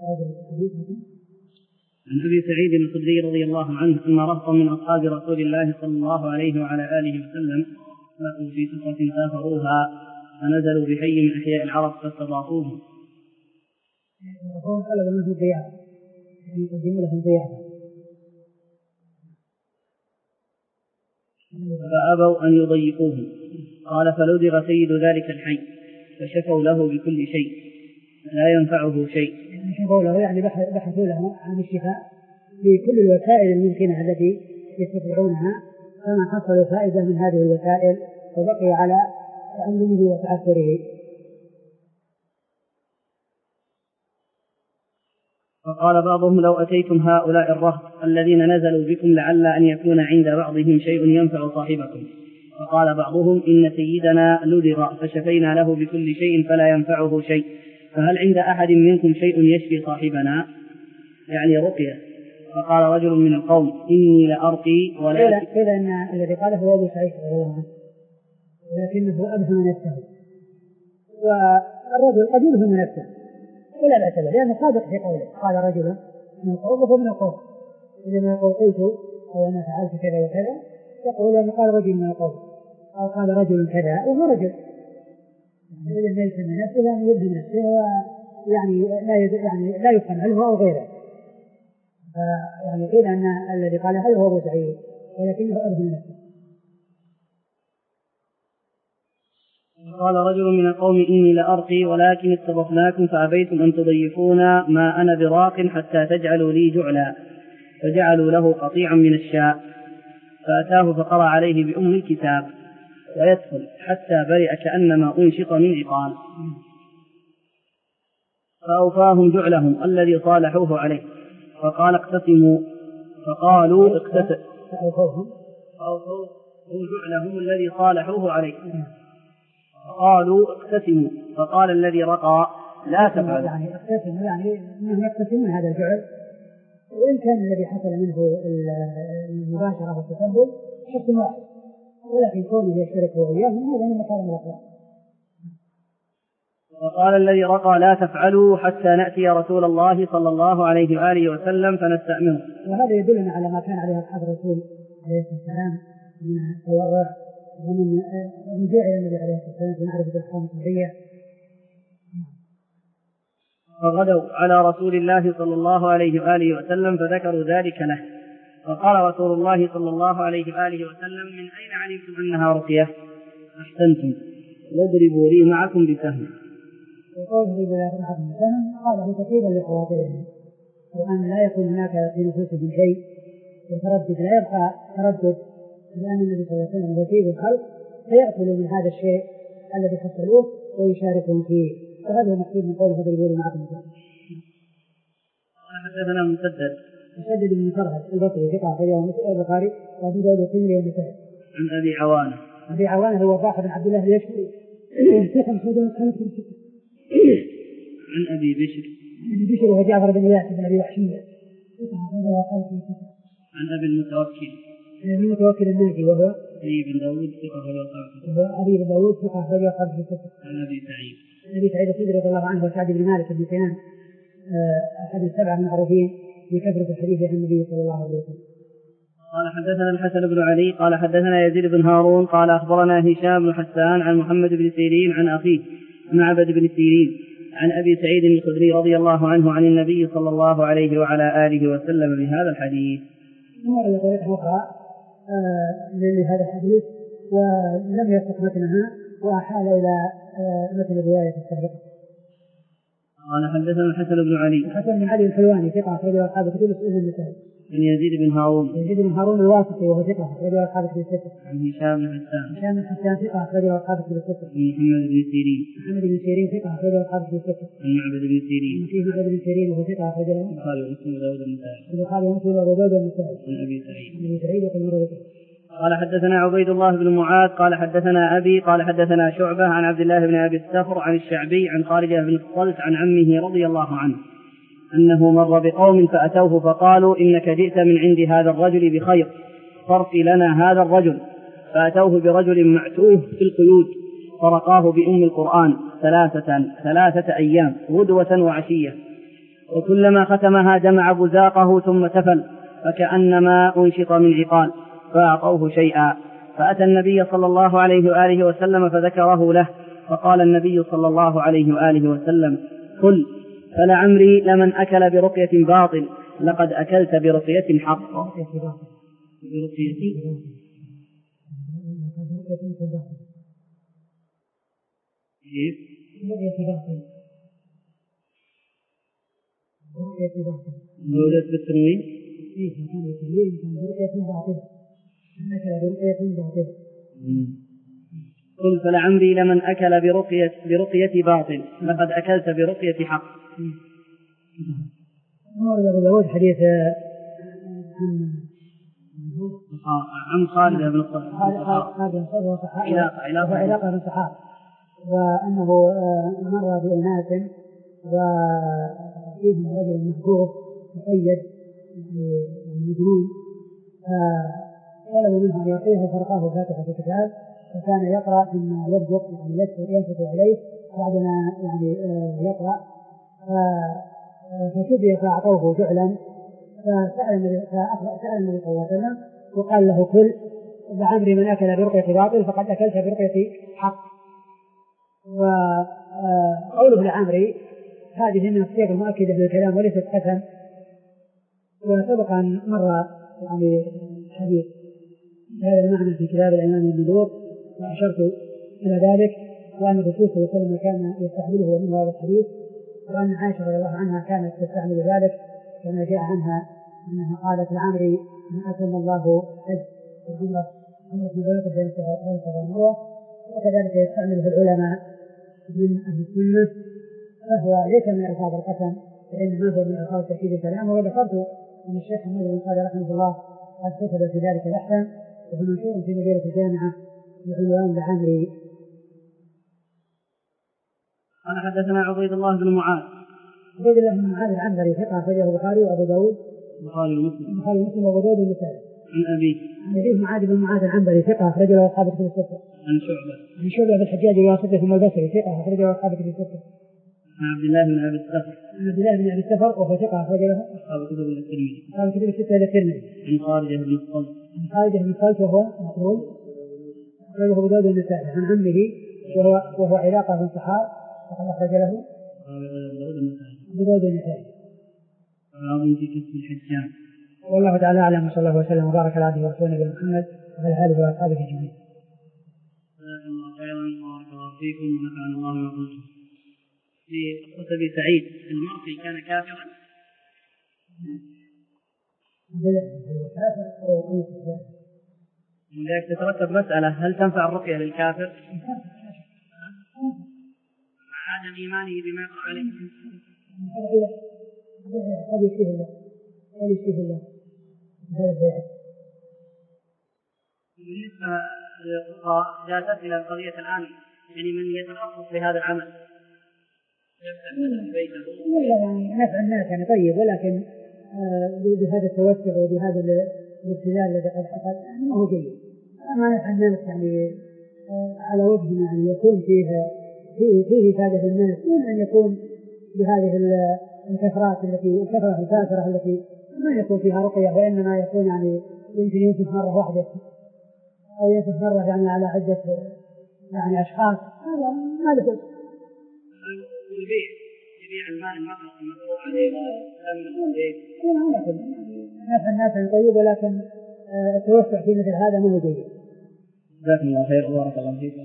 B: عن أبي سعيد الخدري رضي الله عنه أن رهطا من أصحاب رسول الله صلى الله عليه وعلى آله وسلم لقوا في سفرة سافروها فنزلوا بحي من أحياء العرب فاستضافوهم.
A: هم طلبوا منهم ضيافة، يقدموا لهم ضيافة
B: فأبوا أن يضيفوهم. قال فلدغ سيد ذلك الحي فشفوا له بكل شيء لا ينفعه شيء.
A: شفوا له يعني بحثوا له عن الشفاء بكل الوسائل الممكنة التي يستطيعونها، فما حصلوا فائدة من هذه الوسائل وبقي على تعلمه وتأثره.
B: فقال بعضهم لو أتيتم هؤلاء الرهط الذين نزلوا بكم لعل أن يكون عند بعضهم شيء ينفع صاحبكم. فقال بعضهم إن سيدنا لدغ فشفينا له بكل شيء فلا ينفعه شيء، فهل عند أحد منكم شيء يشفي صاحبنا يعني رقية؟ فقال رجل من القوم إني لأرقي ولكن
A: قيل أن الذي قاله هو أبو سعيد رضي الله عنه ولكنه أبهم نفسه، والرجل قد يبهم نفسه ولا بأس به لأنه صادق في قوله. قال رجل من القوم وهو من القوم، إذا يقول قلت أو أنا فعلت كذا وكذا يقول أن قال رجل من القوم أو قال رجل كذا وهو رجل، يعني ليس من نفسه يعني يبهم نفسه ويعني لا يعني لا يفهم هل هو أو غيره. يعني قيل أن الذي قال هل هو أبو سعيد ولكنه أبهم نفسه.
B: قال رجل من القوم إني لأرقي ولكن استضفناكم فأبيتم أن تضيفونا ما أنا براق حتى تجعلوا لي جعلا، فجعلوا له قطيعا من الشاء. فأتاه فقرأ عليه بأم الكتاب ويدخل حتى برئ كأنما أنشط من عقال، فأوفاهم جعلهم الذي صالحوه عليه، فقال اقتسموا، فقالوا اقتسموا فأوفوهم جعلهم الذي صالحوه عليه، فقالوا اقتسموا، فقال الذي رقى لا تفعل.
A: يعني اقتسموا يعني انهم يقتسمون هذا الجعل، وإن كان الذي حصل منه المباشرة والتسبب شخص واحد، ولكن كونه يشترك وإياهم هذا من مكارم الأخلاق.
B: وقال الذي رقى لا تفعلوا حتى نأتي رسول الله صلى الله عليه وآله وسلم فنستأمنه.
A: وهذا يدلنا على ما كان عليه أصحاب الرسول عليه الصلاة والسلام من التورع ومن رجوع إلى النبي عليه الصلاة والسلام في معرفة الأحكام الشرعية.
B: فغدوا على رسول الله صلى الله عليه وآله وسلم فذكروا ذلك له، فقال رسول الله صلى الله عليه وآله وسلم: من أين علمتم أنها رقية؟ أحسنتم، واضربوا لي معكم بسهم.
A: وقوله اضربوا لي معكم بسهم قاله تكييدا لخواطرهم، وأن لا يكون هناك في نفوسهم شيء وتردد، لا يبقى تردد، لأن النبي صلى الله عليه وسلم هو سيد الخلق، فيأكلوا من هذا الشيء الذي حصلوه ويشاركهم فيه، وهذا هو المقصود من قوله فاضربوا لي معكم بسهم.
B: قال حدثنا مسدد
A: مسدد بن مسرهد البصري ثقة أخرجه البخاري وأبو داود والترمذي والنسائي.
B: عن أبي عوانة
A: أبي عوانة هو الضاحك بن عبد الله اليشكري ثقة أخرجه البخاري.
B: عن أبي بشر
A: أبي بشر وهو جعفر بن إياس بن أبي وحشية ثقة أخرجه البخاري.
B: عن أبي المتوكل
A: أبي المتوكل الناجي وهو
B: علي بن داود ثقة أخرجه البخاري.
A: وهو علي بن داود ثقة أخرجه البخاري.
B: عن أبي سعيد
A: أبي سعيد الخدري رضي الله عنه وسعد بن مالك بن سنان أحد السبعة المعروفين بكثرة الحديث عن النبي صلى الله عليه وسلم.
B: قال حدثنا الحسن بن علي قال حدثنا يزيد بن هارون قال أخبرنا هشام بن حسان عن محمد بن سيرين عن أخيه معبد بن سيرين عن أبي سعيد الخدري رضي الله عنه عن النبي صلى الله عليه وعلى آله وسلم بهذا الحديث.
A: مر بطريقة أخرى لهذا الحديث ولم يسبق متنها وأحال إلى متن الرواية السابقة.
B: قال حدثنا الحسن بن علي
A: الحسن بن علي الحلواني ثقة أخرجه أصحاب الكتب الستة النسائي.
B: عن يزيد بن هارون
A: يزيد بن هارون الواسطي وهو ثقة أخرجه أصحاب الكتب الستة.
B: عن هشام بن حسان
A: هشام بن حسان ثقة أخرجه أصحاب الكتب الستة.
B: عن محمد بن سيرين
A: محمد بن سيرين ثقة أخرجه أصحاب الكتب الستة.
B: عن معبد بن سيرين
A: فيه معبد بن سيرين وهو ثقة أخرجه
B: البخاري ومسلم وداود النسائي.
A: البخاري ومسلم وداود النسائي.
B: عن أبي سعيد
A: عن أبي سعيد وقد مر ذكره.
B: قال حدثنا عبيد الله بن معاذ قال حدثنا أبي قال حدثنا شعبة عن عبد الله بن أبي الصخر عن الشعبي عن خالد بن الصلت عن عمه رضي الله عنه أنه مر بقوم فأتوه فقالوا إنك جئت من عند هذا الرجل بخير فارق لنا هذا الرجل، فأتوه برجل معتوه في القيود فرقاه بأم القرآن ثلاثة ثلاثة أيام غدوة وعشية، وكلما ختمها جمع بزاقه ثم تفل فكأنما أنشط من عقال، فأعطوه شيئا، فأتى النبي صلى الله عليه وآله وسلم فذكره له، فقال النبي صلى الله عليه وآله وسلم: قل فلعمري لمن أكل برقية باطل لقد أكلت برقية حق. برقية كيف؟ موجود بالتنوين؟
A: إيه كان يسميه كان برقية باطلة أكل برقية باطلة.
B: قل فلعمري لمن أكل برقية برقية باطل لقد أكلت برقية حق.
A: ورد أبو داود حديث
B: عن خالد بن الصخر
A: علاقة بن صحاب، وأنه مر بأناس وفيهم رجل محبوب مقيد مجنون، فطلبوا منه أن يعطيه فرقاه فاتحة الكتاب، فكان يقرأ ثم يبدأ يعني ينفث عليه بعدما يعني يقرأ، فشبه فأعطوه فعلا، فسأل النبي صلى الله عليه وسلم وقال له: كل لعمري من أكل برقية باطل فقد أكلت برقية حق. وقوله لعمري هذه من الصيغ المؤكدة للكلام وليست قسم، وسبق أن مر يعني حديث هذا المعنى في كتاب الإمام والنذور وأشرت إلى ذلك، وأن الرسول صلى الله عليه وسلم كان يستعمله ومن هذا الحديث، وأن عائشة رضي الله عنها كانت تستعمل ذلك كما جاء عنها أنها قالت لعمري ما أتم الله حج الجمرة عمرة مباركة بين الصفا والمروة، وكذلك يستعمله العلماء من أهل السنة، فهو ليس من ألفاظ القسم وإنما هو من ألفاظ تأكيد الكلام. وذكرت أن الشيخ محمد بن صالح رحمه الله قد كتب في ذلك بحثا وهو منشور في مدينة الجامعة بعنوان العامري.
B: قال حدثنا عبيد الله بن معاذ.
A: عبيد الله بن معاذ العنبري ثقة أخرجه البخاري وأبو داود
B: البخاري ومسلم
A: البخاري ومسلم وأبو داود والنسائي.
B: عن أبيه
A: عن أبيه معاذ بن معاذ العنبري ثقة أخرجه له أصحاب الكتب الستة.
B: عن شعبة
A: عن شعبة بن الحجاج الواسطي ثم البصري ثقة أخرجه له أصحاب الكتب الستة.
B: عن عبد الله بن أبي السفر.
A: عن عبد الله بن أبي السفر وهو ثقة أخرجه له
B: أصحاب الكتب الترمذي.
A: أصحاب الكتب الستة إلى الترمذي.
B: عن خارجة بن الصلت.
A: عن خارجة بن الصلت وهو مقبول أخرجه أبو داود والنسائي. عن عمه وهو وهو علاقة بن صحاب وقد أخرج له أبو داود والنسائي.
B: باب في كسب الحجام.
A: والله تعالى أعلم، وصلى الله وسلم وبارك على عبده ورسوله نبينا محمد وعلى آله وأصحابه أجمعين.
B: جزاكم الله خيرا وبارك الله فيكم ونفعنا الله بما قلتم. في قصة أبي سعيد المرقي كان كافرا؟ ولذلك تترتب مسألة: هل تنفع الرقية للكافر؟ مع عدم إيمانه بما يقع عليه.
A: هذا يشفيه الله، هذا يشفيه الله هذا البيع.
B: بالنسبة للفقهاء جاءت إلى القضية الآن، يعني من يتخصص بهذا العمل يفتح بيته.
A: لا يعني نفع الناس يعني طيب، ولكن آه بهذا التوسع وبهذا الابتلاء الذي قد حصل يعني ما هو جيد. أما نفع الناس يعني آه على وجه يعني يكون فيه فيه فيه فائدة للناس، دون أن يكون بهذه الكثرات التي الكثرة الكافرة التي ما يكون فيها رقية، وإنما يكون يعني يمكن ينفذ مرة واحدة أو ينفذ مرة يعني على عدة يعني أشخاص، هذا ما له.
B: البيع يبيع الماء المطلق المطلوب عليه ويسمى البيع.
A: نفع الناس طيب، ولكن التوسع في مثل هذا ما هو جيد.
B: جزاكم الله خير وبارك الله فيكم.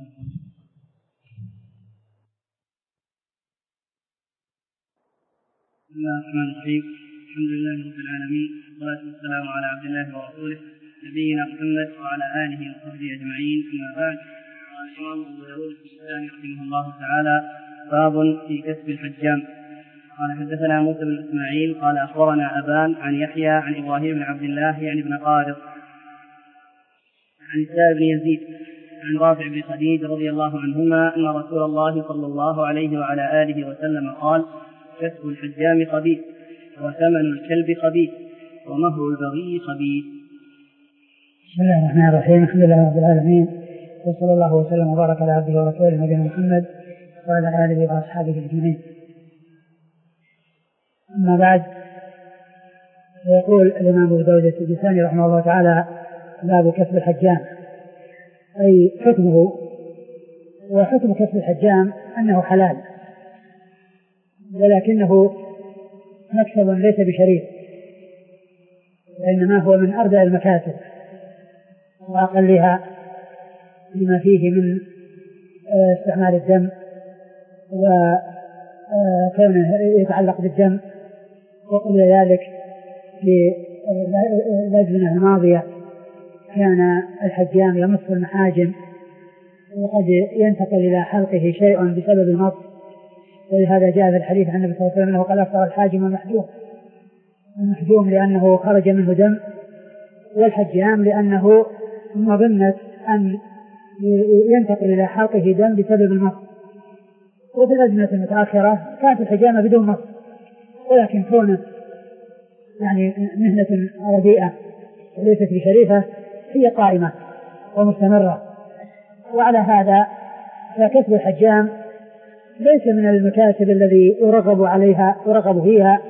B: بسم الله الرحمن الرحيم. الحمد لله رب العالمين، والصلاة والسلام على عبد الله ورسوله نبينا محمد وعلى آله وصحبه أجمعين. أما بعد، قال الإمام أبو داود السجستاني رحمه الله تعالى: باب في كسب الحجام. قال حدثنا موسى بن إسماعيل قال أخبرنا أبان عن يحيى عن إبراهيم بن عبد الله يعني بن قارض عن السائب بن يزيد عن رافع بن خديج رضي الله عنهما أن رسول الله صلى الله عليه وعلى آله وسلم قال: كسب الحجام خبيث، وثمن الكلب خبيث، ومهر البغي خبيث.
A: بسم الله الرحمن الرحيم. الحمد لله رب العالمين، وصلى الله وسلم وبارك على عبده ورسوله نبينا محمد وعلى آله وأصحابه أجمعين. أما بعد، يقول الإمام أبو داود السجستاني رحمه الله تعالى: باب كسب الحجام، أي حكمه. وحكم كسب الحجام أنه حلال، ولكنه مكسب ليس بشريف، وإنما هو من أردى المكاسب وأقلها لما فيه من استعمال الدم وكونه يتعلق بالدم. وقبل ذلك في الأزمنة الماضية كان الحجام يمص المحاجم، وقد ينتقل إلى حلقه شيء بسبب المص، ولهذا جاء في الحديث عن النبي صلى الله عليه وسلم: قال أفطر الحاجم المحجوم. المحجوم لأنه خرج منه دم، والحجام لأنه مظنة أن ينتقل إلى حلقه دم بسبب المص. وفي الأزمنة المتأخرة كانت الحجامة بدون مص، ولكن كونه يعني مهنة رديئة وليست بشريفة هي قائمة ومستمرة. وعلى هذا فكسب الحجام ليس من المكاسب الذي يرغب عليها يرغب فيها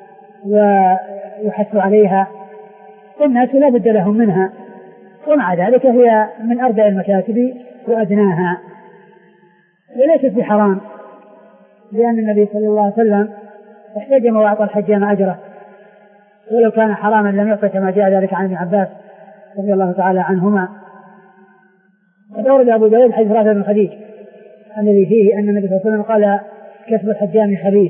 A: ويحث عليها، والناس لا بد لهم منها، ومع ذلك هي من أردى المكاسب وأدناها، وليست بحرام، لأن النبي صلى الله عليه وسلم احتجم وأعطى الحجام أجره، ولو كان حراما لم يعطى، كما جاء ذلك عن ابن عباس رضي الله تعالى عنهما. قد أورد أبو داود حديث رافع بن خديج الذي فيه أن النبي صلى الله عليه وسلم قال: كسب الحجام خبيث.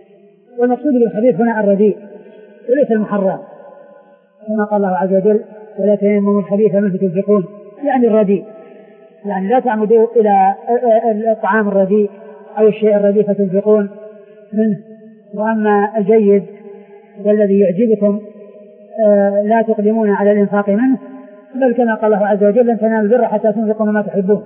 A: والمقصود بالخبيث هنا الرديء وليس المحرم، كما قال الله عز وجل: ولا تيمموا الخبيث منه تنفقون، يعني الرديء، يعني لا تعمدوا إلى الطعام الرديء أو الشيء الرديء فتنفقون منه. وأما الجيد والذي يعجبكم لا تقدمون على الإنفاق منه، بل كما قال الله عز وجل: لن تنالوا البر حتى تنفقوا مما تحبون.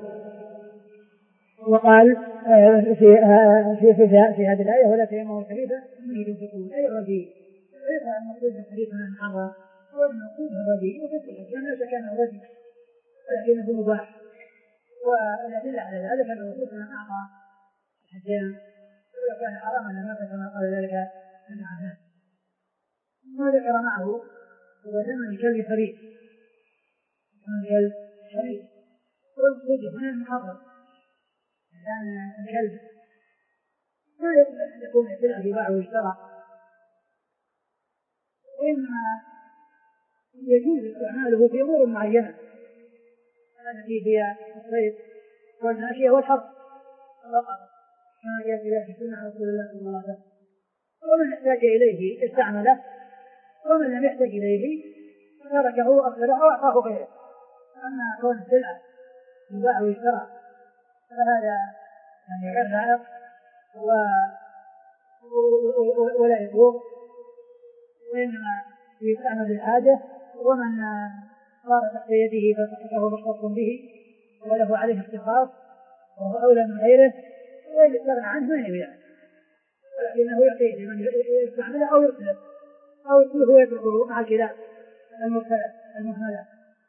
A: وقال في في في, في هذه الآية: ولا تيمموا الخبيث منه تنفقون، أي الرديء. ليس المقصود بالخبيث من المحرم، هو المقصود بالرديء، وفي الحديث ليس كان رديء ولكنه مباح. والأدلة على ذلك أن الرسول صلى الله عليه وسلم أعطى الحجام ولو كان حراما لما كما قال ذلك ابن عباس. ما ذكر معه هو ثمن الكلب خبيث، ثمن الكلب خبيث والمقصود هنا المحرم، لأن الكلب ما يصلح أن يكون سلعة يباع ويشترى، وإنما يجوز استعماله في أمور معينة التي هي الصيد والماشية والحرث فقط، كما جاء في ذلك سنة رسول الله صلى الله عليه وسلم. ومن احتاج إليه استعمله، ومن لم يحتاج إليه تركه وأخذه وأعطاه غيره. أما كون السلعة يباع ويشترى فهذا يعني غير لائق ولا يضر، وإنما يستعمل للحاجة. ومن صار تحت يده فصحته مختص به وله عليه اختصاص وهو أولى من غيره، وإذا استغنى عنه ما يبيع، ولكنه يعطيه لمن يستعمله أو يرسله أو يرسله ويتركه مع الكلاب المرسلة المهملة.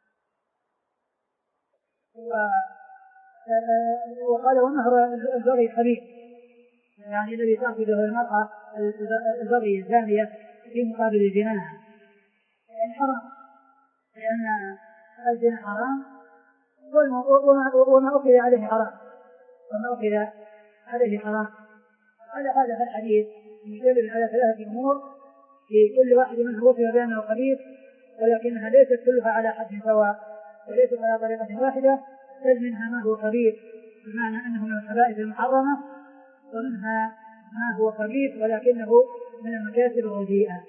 A: وقال: ونهر البغي خبيث، يعني الذي تأخذه المرأة البغي الزانية في مقابل زناها، يعني حرام، لأن الزنا حرام وما أخذ عليه حرام وما أخذ عليه حرام. على هذا الحديث يدل على ثلاثة أمور: في كل واحد منه وصف بأنه خبيث، ولكنها ليست كلها على حد سواء وليست على طريقة واحدة، بل منها ما هو خبيث بمعنى أنه من الخبائث المحرمة، ومنها ما هو خبيث ولكنه من المكاسب الرديئة.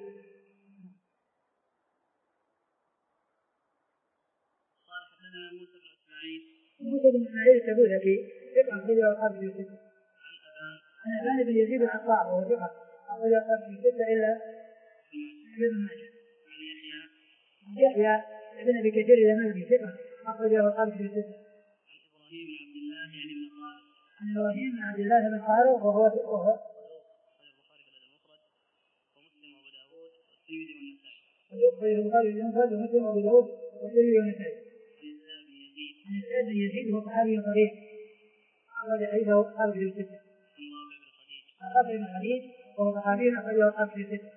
A: موسى بن إسماعيل التبوذكي ثقة أخرجه أصحاب في الستة. عن أبان بن يزيد العطار وهو ثقة أخرجه أصحاب في الستة إلا ابن ماجه. عن يحيى ابن أبي كثير اليمامي ثقة أخرجه أصحاب في الستة. عن إبراهيم بن عبد الله بن خالد وهو وهو البخاري ومسلم وأبو داود والترمذي والنسائي. عن السائب بن يزيد هو صحابي صغير أخرج حديثه أصحاب في الستة. عن رافع بن خديج وهو صحابي أخرجه أصحاب في الستة.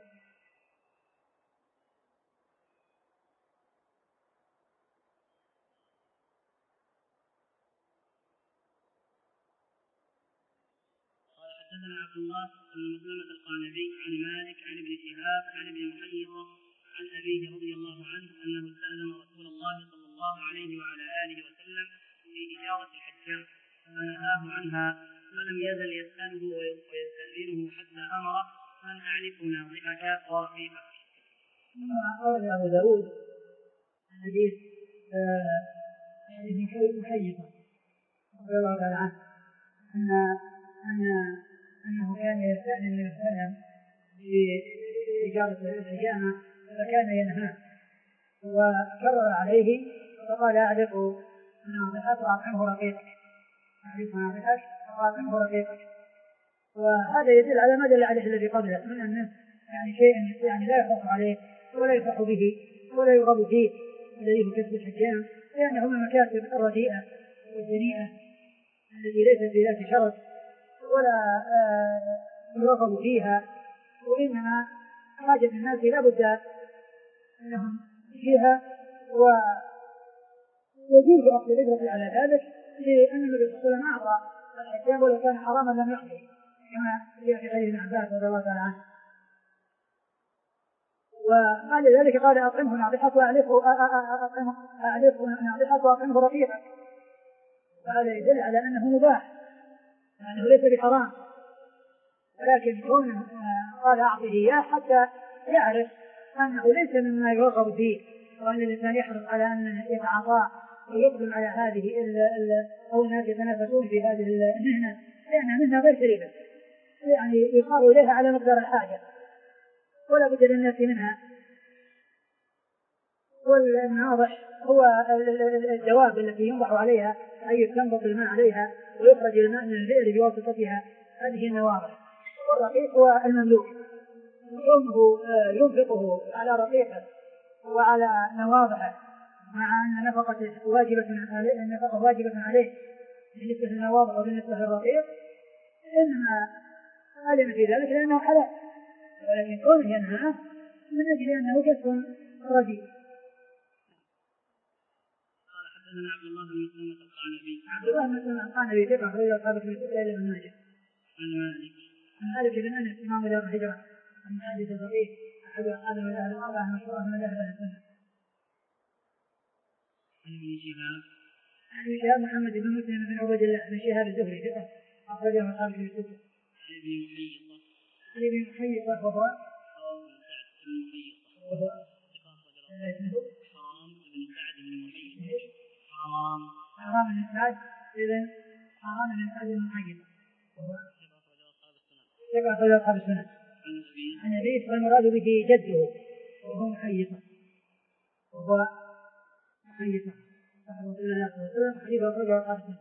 B: قال: حدثنا عبد الله بن مسلمة القعنبي عن مالك عن ابن شهاب عن ابن محيصة عن أبيه رضي الله عنه أنه استأذن رسول الله صلى الله عليه وعلى آله وسلم في إجارة الحجام فنهاه عنها، فلم يزل يسأله ويستأذنه حتى أمره أن أعرف ناضحك ورقيقك.
A: ثم أورد أبو داود حديث ابن محيصة رضي الله تعالى عنه أن أن أنه كان يستأذن النبي صلى الله عليه وسلم في إجارة الحجامة فكان ينهاه، وكرر عليه فقال: أعرف ناضحك وأطعمه رقيقك، أعرف ناضحك وأطعمه رقيقك. وهذا يدل على ما دل عليه الذي قبله من أنه يعني شيء يعني لا يخاف عليه ولا يفرح به ولا يرغب فيه الذي هو كسب الحجام، لأنه من المكاسب الرديئة والدنيئة التي ليست بذات شرف ولا يرغب فيها، وإنما حاجة الناس لا بد أنهم فيها، ويجوز أخذ الإجرة على ذلك لأن النبي صلى الله عليه وسلم أعطى الحجام ولو كان حراما لم يعطه، كما جاء في حديث ابن عباس رضي الله تعالى عنه. وبعد ذلك قال: أطعمه ناضحك وأعرفه ناضحك وأطعمه رقيقك. وهذا يدل على أنه مباح، لأنه ليس بحرام، ولكن كونه قال أعطه إياه حتى يعرف أنه ليس مما يرغب فيه وأن الإنسان يحرص على أن يتعاطى ويقدم على هذه ال ال أو الناس يتنافسون في هذه المهنة، لأنها مهنة غير شريفة، يعني يصار إليها على مقدار الحاجة ولا بد للناس منها. والناضح هو الدواب التي ينضح عليها، أي تنبط الماء عليها ويخرج الماء من البئر بواسطتها، هذه النواضح. والرقيق هو المملوك، وكونه ينفقه على رقيقه وعلى نواضحه مع أن نفقته واجبة عليه، النفقة واجبة عليه بالنسبة للنواضح وبالنسبة للرقيق، إنما علم في ذلك لأنه حلال، ولكن كونه ينهى من أجل أنه كسب رديء.
B: حدثنا عبد الله بن مسلمة القعنبي.
A: عبد الله بن مسلمة القعنبي ثقة أخرج أصحاب كتب الستة إلا ابن ماجه.
B: عن مالك.
A: عن مالك بن أنس إمام دار الهجرة المحدث الفقيه أحد أصحاب الأهل الأربعة المشهورة من أهل السنة.
B: عن ابن شهاب.
A: عن ابن شهاب محمد بن مسلم بن عبد الله بن شهاب الزهري ثقة أخرجه أصحاب كتب الستة.
B: عن ابن محيصة.
A: عن ابن محيصة وهو وهو
B: حرام بن سعد بن محيصة. حرام
A: حرام بن سعد إذن حرام بن سعد بن محيصة وهو ثقة أخرج أصحاب السنة. عن أبيه والمراد به جده وهو محيصة وهو محيصة صاحب رسول الله صلى الله عليه وسلم حديث أخرج أصحاب السنة.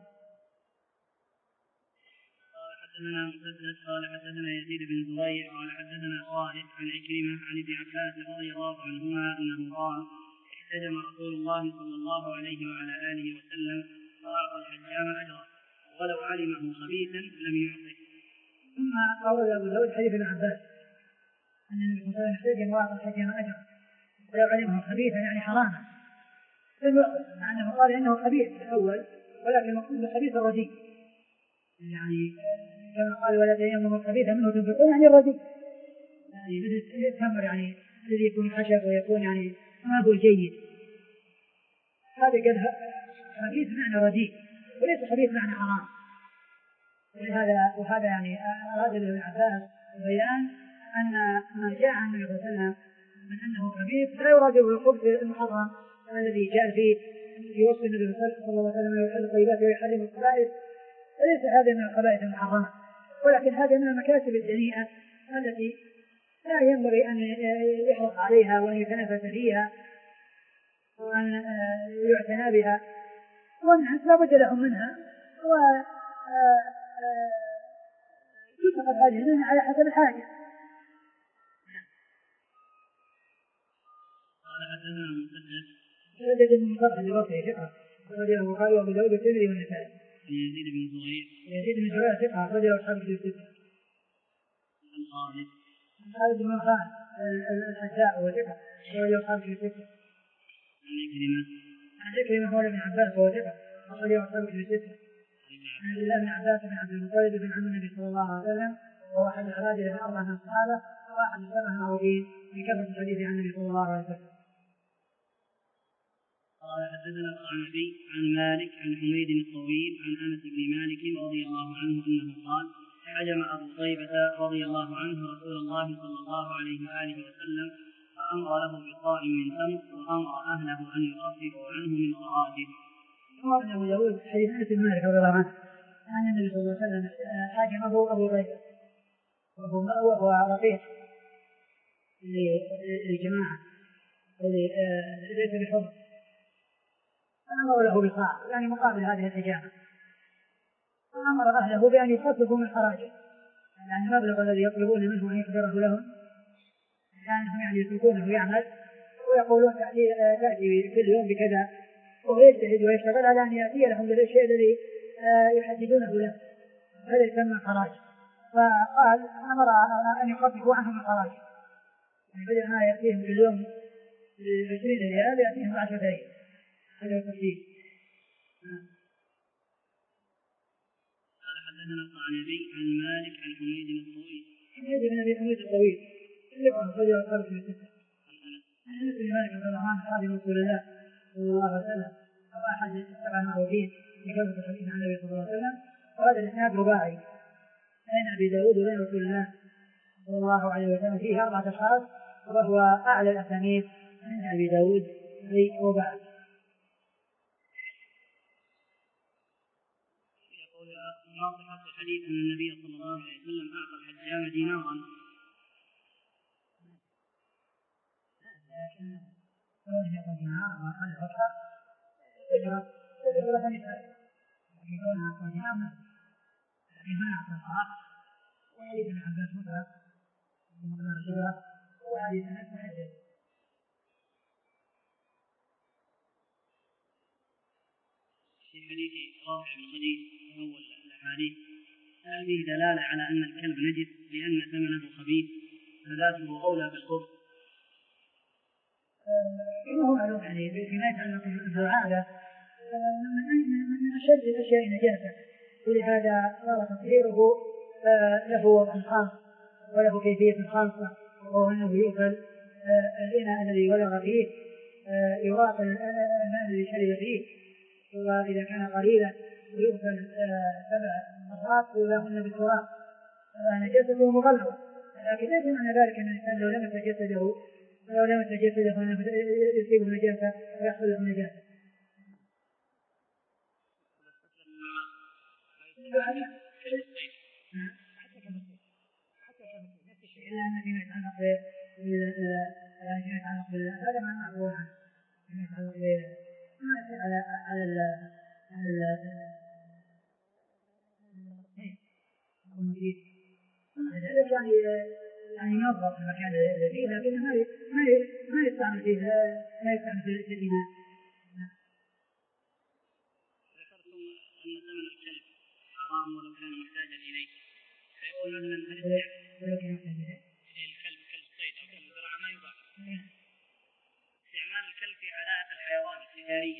B: قال حدثنا مسدد قال حدثنا يزيد بن زريع قال حدثنا خالد عن عكرمة عن ابن عباس رضي الله عنهما أنه قال احتجم رسول الله صلى الله عليه وعلى آله وسلم فأعطى الحجام أجره ولو علمه خبيثا لم يعطه.
A: ثم قال أبو داود حديث ابن عباس أن النبي صلى الله عليه وسلم احتجم وأعطى الحجام أجره ولو علمه خبيثا يعني حراما، مع أنه قال إنه خبيث في الأول ولكن المقصود بالخبيث الرديء، يعني كما قال ولا تيمموا الخبيث منه تنفقون يعني الرديء، يعني مثل التمر يعني الذي يكون خشب ويكون يعني ما هو الجيد، هذا قد خبيث معنى رديء وليس خبيث معنى حرام. ولهذا وهذا يعني أراد ابن عباس بيان أن ما جاء عن النبي صلى الله عليه وسلم من أنه خبيث لا يراد به الخبث المحرم الذي جاء فيه في وصف النبي صلى الله عليه وسلم يحل الطيبات ويحرم الخبائث، فليس هذا من الخبائث المحرمة، ولكن هذا من المكاسب الدنيئة التي لا ينبغي أن يحرص عليها وأن يتنافس فيها وأن يعتنى بها، والناس لا بد لهم منها وتتخذ هذه المهنة على حسب الحاجة.
B: قال حدثنا مسدد
A: مسدد بن مصرح البصري ثقة أخرجه البخاري وأبو داود والترمذي والنسائي.
B: يزيد بن زريع.
A: يزيد بن زريع ثقة أخرجه أصحاب الكتب الستة.
B: عن خالد.
A: خالد بن خالد الحجاء وهو ثقة أخرجه أصحاب الكتب الستة.
B: عن عكرمة.
A: عن عكرمة مولى بن عباس وهو ثقة أخرجه أصحاب الكتب الستة. عن عبد الله بن عباس بن عبد المطلب بن عم النبي صلى الله عليه وسلم وهو أحد العباد الأربعة من الصحابة وأحد السبع المعروفين بكثرة الحديث عن النبي صلى الله عليه وسلم.
B: قال حدثنا القعنبي عن مالك عن حميد الطويل عن أنس بن مالك رضي الله عنه أنه قال حجم أبو طيبة رضي الله عنه رسول الله صلى الله عليه وآله وسلم فأمر له بقاء من تمر وأمر أهله أن يخففوا عنه من خراجه.
A: وابن أبو داود حديث أنس بن مالك رضي الله عنه عن النبي صلى الله عليه وسلم حاجمه أبو طيبة وهو رقيق للجماعة ليس بحر، فأمر له بقاء يعني مقابل هذه الحجامة، فأمر أهله بأن يخففوا من خراجه، يعني المبلغ الذي يطلبون منه أن يحضره لهم لأنهم يعني يتركونه يعمل ويقولون تأتي كل يوم بكذا وهو يجتهد ويشتغل على أن يأتي لهم بالشيء الذي يحددونه له، هذا يسمى خراج. فقال أمر أن يخففوا عنهم من خراجه، يعني بدل ما يأتيهم كل يوم بعشرين ريال يأتيهم بعشرة ريال، هذا التفصيل.
B: قال حدثنا القعنبي عن مالك عن حميد الطويل.
A: حميد بن أبي حميد الطويل اللي كان رجل الخلف في الستة. عن أنس بن مالك رضي الله عنه خادم رسول الله صلى الله عليه وسلم وأحد السبع المعروفين بكثرة الحديث عن النبي صلى الله عليه وسلم، وهذا الإسناد رباعي بين أبي داود وبين رسول الله صلى الله عليه وسلم فيه أربعة أشخاص، وهو أعلى الأسانيد عند أبي داود أي وبعد.
B: يقول ما صحة الحديث أن النبي صلى الله عليه وسلم أعطى الحجام دينارا؟
A: لكن لو يعطى دينار وأقل أكثر أجرة أجرة مثال، لكن كون أعطى دينار لكن هنا أعطى صاع، وحديث ابن عباس مطلق بمقدار الأجرة، وحديث أنس محدد.
B: في حديث رافع بن خديج أول الأحاديث هل فيه دلالة على أن الكلب نجس لأن ثمنه خبيث فذاته أولى بالخبز؟
A: كما هو معلوم يعني فيما يتعلق بالعادة من أشد الأشياء نجاسة، ولهذا صار تطهيره له وضع خاص وله كيفية خاصة، وهو أنه يؤكل الإناء الذي ولغ فيه يراق الماء الذي شرب فيه، وإذا كان قليلا يؤكل سبع مرات ولهن بالتراب نجاسته مغلظة، لكن ليس معنى ذلك أن الإنسان لو لمس جسده لو لمس جسده يصيبه نجاسة ويحصل له نجاسة. إلا أن فيما يتعلق فيما يتعلق هذا ما معروف عنه، فيما يتعلق ما يصير على على ال على المدير هذا يعني يعني ينظف في المكان الذي فيه، لكن ما ما ما يستعمل فيه ما يستعمل في الإناء.
B: ذكرتم أن ثمن الكلب حرام ولو كان محتاجا إليه، فيقول مثلا
A: ولو كان محتاجا إليه
B: الكلب كلب صيد أو كلب زراعة ما يباح. استعمال الكلب في حدائق الحيوان التجارية،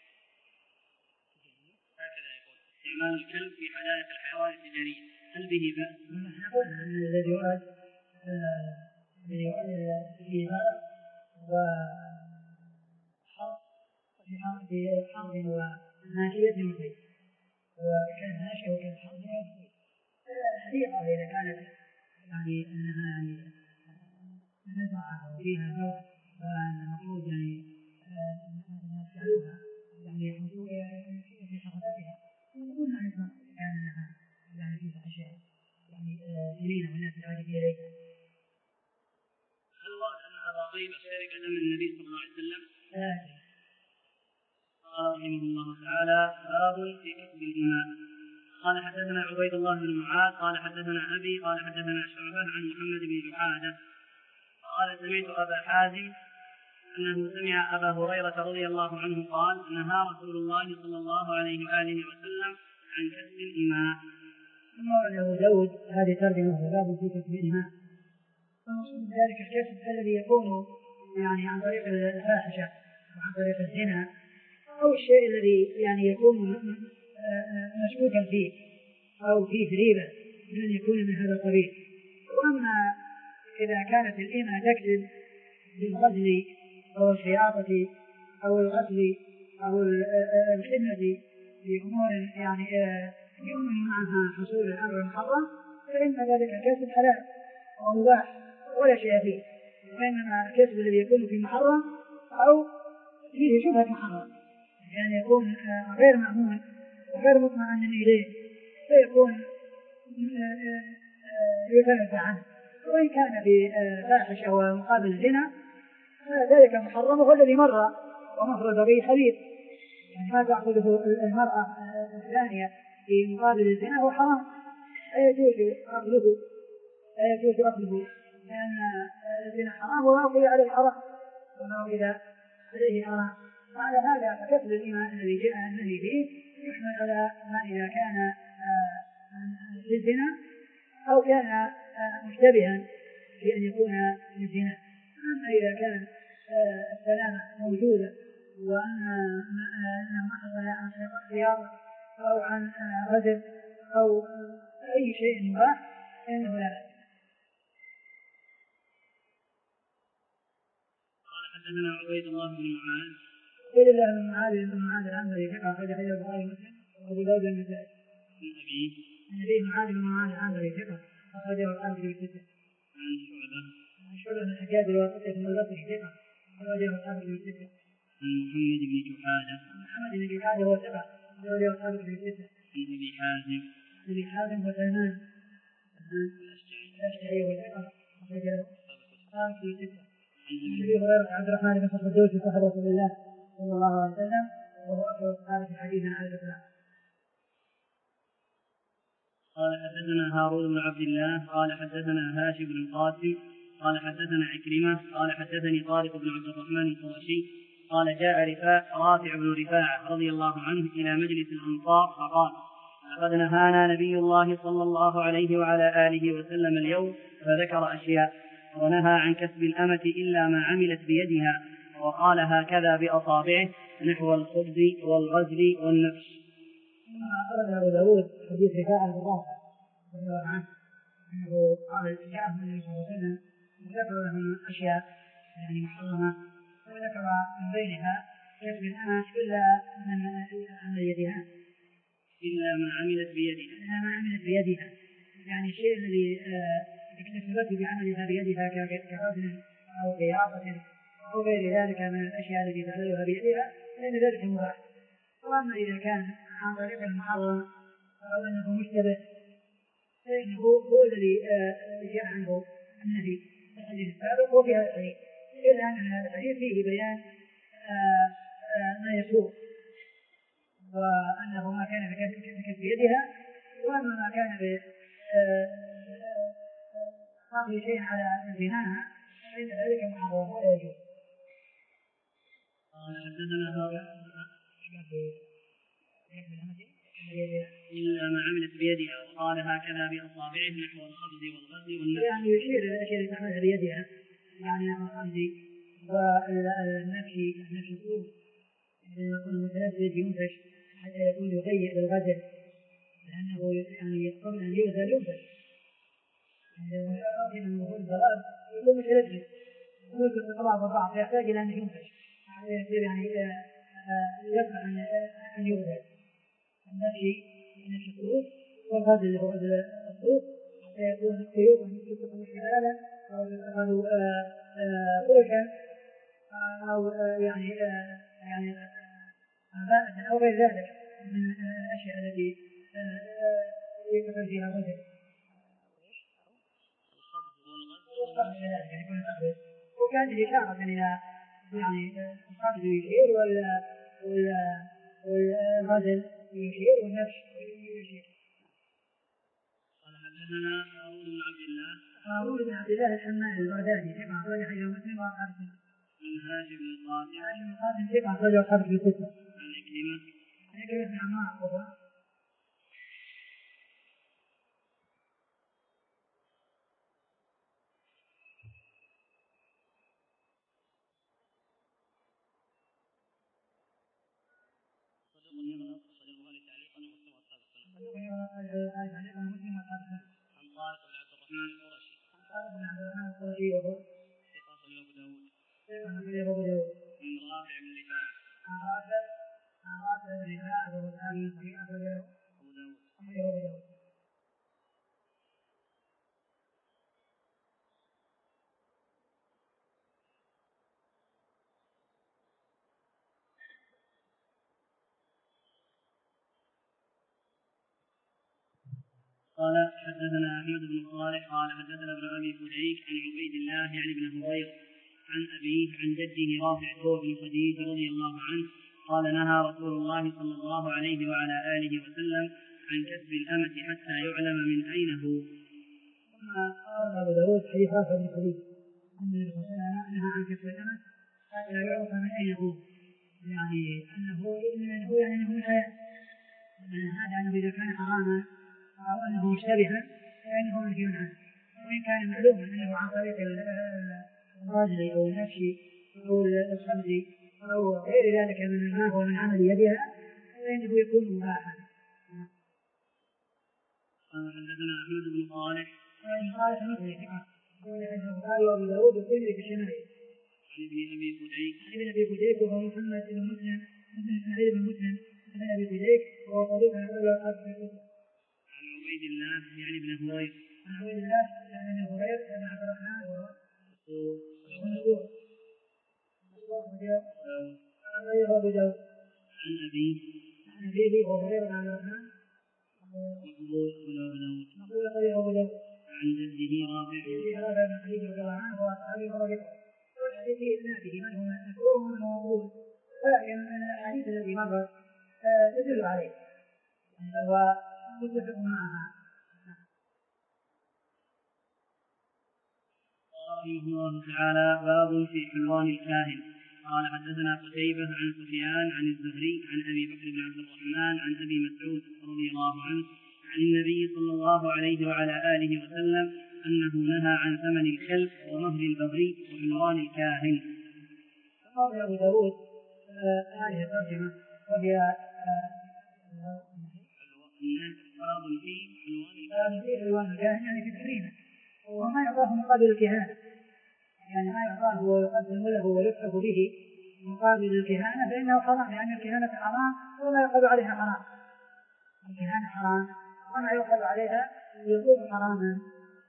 B: هكذا يقول استعمال الكلب في حدائق الحيوان التجارية هل به بأس؟
A: نحن قلنا أن الذي ورد الذي ورد فيه غرض وحرب في حرب في حرب وناشية وصيد، وكان ناشية وكان حرب وصيد حديقة إذا كانت يعني أنها يعني مزرعة وفيها زرع والمفروض يعني يسألوها يعني يحمسوا في حركتها، ونقول عن الزرع كان أنها يعني فيها أشياء يعني جميلة والناس بحاجة إليها.
B: هل ورد أن أبا طيبة شرب دم النبي صلى الله عليه وسلم؟
A: لا.
B: قال رحمه الله تعالى باب في كتب الإماء. قال حدثنا عبيد الله بن معاذ قال حدثنا أبي قال حدثنا شعبة عن محمد بن جحادة قال سمعت أبا حازم أنه سمع أبا هريرة رضي الله عنه قال نهى رسول الله صلى الله عليه وآله وسلم عن كسب الإماء.
A: ثم أبو داود هذه ترجمة باب في كسب الإماء، فمقصود ذلك الكسب الذي يكون يعني عن طريق الفاحشة وعن طريق الزنا أو الشيء الذي يعني يكون مشكوكا فيه أو فيه ريبة من أن يكون من هذا القبيل. وأما إذا كانت الإماء تكسب بالغزل أو الخياطة أو الغسل أو الخدمة في أمور يعني يؤمن معها حصول الأمر المحرم فإن ذلك الكسب حلال ومباح ولا شيء فيه، وإنما الكسب الذي يكون في محرم أو فيه شبهة محرم يعني يكون غير مأمون وغير مطمئن إليه فيكون يتنزع عنه، وإن كان بفاحشة ومقابل الزنا ذلك محرم وهو الذي مر ومر البغي خبيث، يعني ما تأخذه المرأة الثانية في مقابل الزنا هو حرام لا يجوز أخذه لا يجوز أخذه لأن الزنا حرام وما أخذ عليه حرام وما أخذ عليه حرام. وعلى هذا فكسب الإيمان الذي جاء النهي فيه يحمل على ما إذا كان للزنا أو كان مشتبها في أن يكون للزنا. أما إذا كان السلامة موجودة وأنه ما حصل عن خياطة أو عن غزل أو أي شيء مباح فإنه لا بأس.
B: قال حدثنا عبيد الله بن معاذ
A: عبيد الله بن معاذ بن معاذ العنبري ثقة أخرج حديث البخاري ومسلم وأبو داود والنسائي.
B: عن أبيه
A: عن أبيه معاذ بن معاذ العنبري ثقة أخرجه الحافظ في الستة.
B: عن شعبة
A: عن شعبة بن الحجاج الواسطي بن البصري ثقة أخرجه الحافظ في الستة.
B: عن محمد بن جحادة.
A: محمد بن جحادة هو ثقة ذول أصحاب في الستة.
B: عن أبي حازم.
A: أبي حازم وسلمان الأشجعي هو ثقة أخرج له أصحاب في الستة. عن أبي هريرة عبد الرحمن بن صخر الدوسي صاحب رسول الله صلى الله عليه وسلم وهو أكثر الصحابة حديثا على الإطلاق.
B: قال حدثنا هارون بن عبد الله قال حدثنا هاشم بن القاسم قال حدثنا عكرمة قال حدثني طارق بن عبد الرحمن القرشي قال جاء رفاع رافع بن رفاعة رضي الله عنه إلى مجلس الأنصار فقال لقد نهانا نبي الله صلى الله عليه وعلى آله وسلم اليوم فذكر أشياء ونهى عن كسب الأمة إلا ما عملت بيدها وقال هكذا بأصابعه نحو الخبز والغزل والنفش.
A: أخرج أبو داود حديث رفاعة بن رافع رضي الله عنه أنه قال جاءهم النبي صلى الله عليه وسلم وذكر لهم أشياء يعني محرمة وذكر من بينها كسب الأمة إلا من عمل يدها
B: إلا ما عملت بيدها
A: إلا ما عملت بيدها يعني الشيء الذي اكتسبته بعملها بيدها كغزل أو خياطة أو غير ذلك من الأشياء التي تعملها بيدها فإن ذلك مباح. وأما إذا كان عن طريق المحرم أو أنه مشتبه فإنه هو الذي جاء عنه النهي في الحديث السابق وفي هذا الحديث إلا أن هذا الحديث فيه بيان ما يسوء وأنه ما كان بكسب يدها وأما ما كان بقضي شيء على انتهاءها فإن ذلك محرم ولا يجوز.
B: قال حدثنا إلا ما عملت بيدها وقال هكذا بأصابعه نحو الخبز والغزل والنفش.
A: يعني يشير إلى الأشياء التي تعملها بيدها يعني نحو الخبز والنفش نفش الصوف يكون متلذذ ينفش حتى يكون يهيئ للغزل لأنه يعني قبل أن يغزل ينفش عندما يأخذ من ظهور الزواج يكون متلذذ ويوجد بعض البعض يحتاج إلى أن ينفش حتى يصير يعني يصلح أن يغزل النفش نفش الصوف والغزل اللي هو غزل الصوف حتى يكون خيوطا يتخذ حبالا أو يتخذ فرشا أو يعني يعني أو غير ذلك من الأشياء التي يتخذ فيها غزل وكانت إشارة إلى يعني الخبز يشير ولا والغزل يشير والنفش يشير.
B: قال حدثنا هارون بن عبد الله
A: هارون بن عبد الله الحمال البغدادي ثقة أخرج حديث مسلم وأصحاب السنة.
B: عن هاشم بن القاسم
A: هاشم بن القاسم ثقة أخرج أصحاب السنة.
B: عن عكرمة
A: عن عكرمة بن عمار وهو
B: يغلط أخرج البخاري تعليقا ومسلم وأصحاب السنة.
A: تعليقا ومسلم وأصحاب السنة.
B: عن طارق بن عبد الرحمن القرشي.
A: عن طارق بن عبد الرحمن القرشي وهو
B: ثقة أخرج أبو داود.
A: ثقة أخرج أبو داود.
B: عن رافع بن رفاعة.
A: عن رافع عن رافع بن رفاعة وهو صحابي صحيح أخرج له
B: أبو داود.
A: أخرج أبو داود.
B: قال حدثنا أحمد بن صالح قال حدثنا ابن أبي فديك عن عبيد الله يعني بن هرير عن أبيه عن جده رافع هو بن خديج رضي الله عنه قال نهى رسول الله صلى الله عليه وعلى آله وسلم عن كسب الأمة حتى يعلم من أين هو.
A: ثم قال أبو داود حديث رافع بن خديج أن النبي صلى الله عليه وسلم نهى عن كسب الأمة حتى يعرف من أين هو يعني أنه هو يعني أنه من حياة هذا أنه إذا كان حراما أو أنه مشتبها فإنه منهي عنه وإن كان معلوما أنه عن طريق الغزل أو النفش أو الخبز أو غير ذلك من ما هو من عمل يدها فإنه يكون مباحا.
B: قال حدثنا أحمد بن صالح
A: بن صالح مثل ثقة قال حدثنا البخاري وأبو داود والترمذي في الشمائل.
B: عن ابن أبي فديك
A: عن ابن أبي فديك وهو محمد بن مسلم بن إسماعيل بن مسلم بن أبي فديك وهو صدوق يقول له الحق في الكتب.
B: عن عبيد الله يعني ابن هرير
A: عن عبيد الله يعني ابن هرير بن عبد الرحمن وهو مسروق مسروق أبو داود.
B: عن أبيه
A: عن أبيه وهريرة عن الرحمن
B: مقبول أبو داود.
A: مقبول أبو داود.
B: عن جده رافع
A: جده رافع بن خديجة رضي الله عنه وأصحابه هريرة. والحديث في إسناده من هو مشهور ومن هو مقبول، ولكن الأحاديث التي مرت تدل عليه وهو متفق معها.
B: رحمه الله تعالى. باب في حلوان الكاهن. قال حدثنا قتيبة عن سفيان عن الزهري عن أبي بكر بن عبد الرحمن عن أبي مسعود رضي الله عنه عن النبي صلى الله عليه وعلى آله وسلم أنه نهى عن ثمن الكلب ومهر البغي وحلوان الكاهن.
A: قال أبو داود هذه الترجمة وهي
B: باب في
A: حلوان الكاهن يعني في تحريمه وما يعطاه مقابل الكهانة، يعني ما يعطاه ويقدم له ويكتب به مقابل الكهانة فإنه حرام، يعني الكهانة حرام وما يؤخذ عليها حرام. الكهانة حرام وما يؤخذ عليها يكون حراما.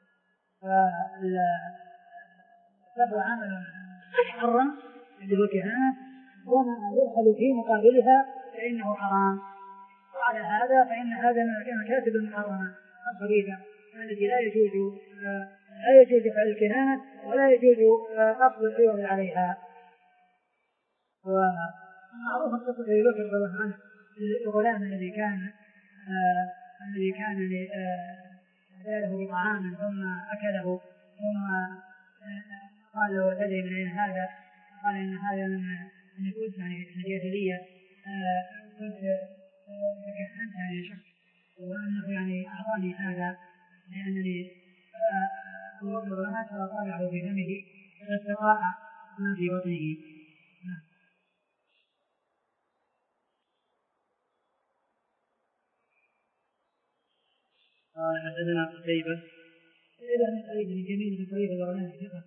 A: فهو عمل محرم اللي هو الكهانة وما يؤخذ في مقابلها فإنه حرام. وعلى هذا فإن هذا من المكاسب المحرمة الخبيثة التي لا يجوز لا يجوز فعل الكهانة ولا يجوز أخذ العوض عليها. ومعروف قصة أبي بكر رضي الله عنه الغلام الذي كان آه الذي كان له بطعام ثم أكله ثم آه قال له تدري من أين هذا؟ قال إن هذا من من كنت يعني الجاهلية آه كنت تكهنت يعني شخص وأنه يعني أعطاني هذا لأنني أوضر ما طالعه في دمه فاستطاع ما في بطنه.
B: قال حدثنا قتيبة
A: قتيبة بن سعيد بن جميل بن سعيد الغرناطي ثقة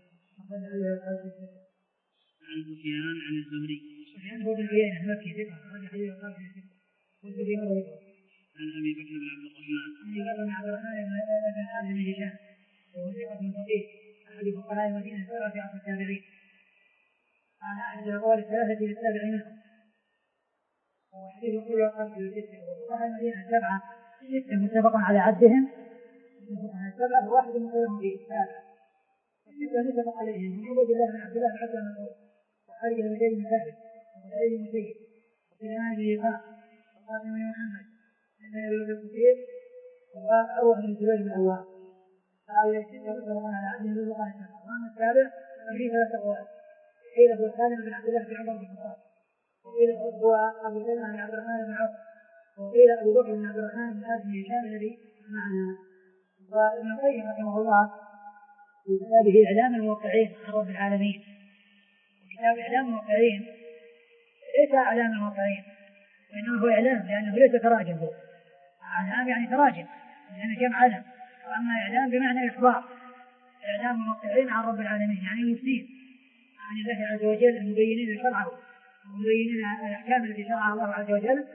B: عن سفيان عن الزهري.
A: سفيان هو بن عيينة المكي ثقة هذا حديث قال في ثقة والزهري مرة ثقة.
B: عن أبي بكر بن عبد الرحمن.
A: أبي بكر بن عبد الرحمن بن حارث بن هشام وهو ثقة فقيه أحد فقهاء المدينة السبعة في عصر التابعين على أحد الأقوال الثلاثة للتابع منهم. وحديث كله قبل الستة وفقهاء المدينة السبعة ستة متفق على عدهم الفقهاء السبعة وواحد مخيرهم فيه السابع الستة متفق عليهم هم عبد الله بن عبد الله بن عبد المسعود وخالد بن زيد بن ثابت وسعيد بن مسيب وسليمان بن يسار وقاسم بن محمد بن ابي بكر الصديق وأروح بن الزبير بن العوام. هؤلاء الستة متفق على عدهم الفقهاء السبعة. وأما السابع ففيه ثلاث أقوال قيل هو سالم بن عبد الله بن عمر بن الخطاب وقيل هو أبو سلمة بن عبد الرحمن بن عوف وقيل أبو بكر بن عبد الرحمن بن حارث بن هشام الذي معنا. وابن القيم رحمه الله في كتابه إعلام الموقعين عن رب العالمين وكتاب إعلام الموقعين ليس إعلام الموقعين وإنما هو إعلام لأنه ليس تراجم، هو إعلام يعني تراجم لأنه جمع علم. وأما إعلام بمعنى إخبار، إعلام الموقعين عن رب العالمين يعني المفتين عن الله عز وجل المبينين شرعه ومبينين الأحكام التي شرعها الله عز وجل.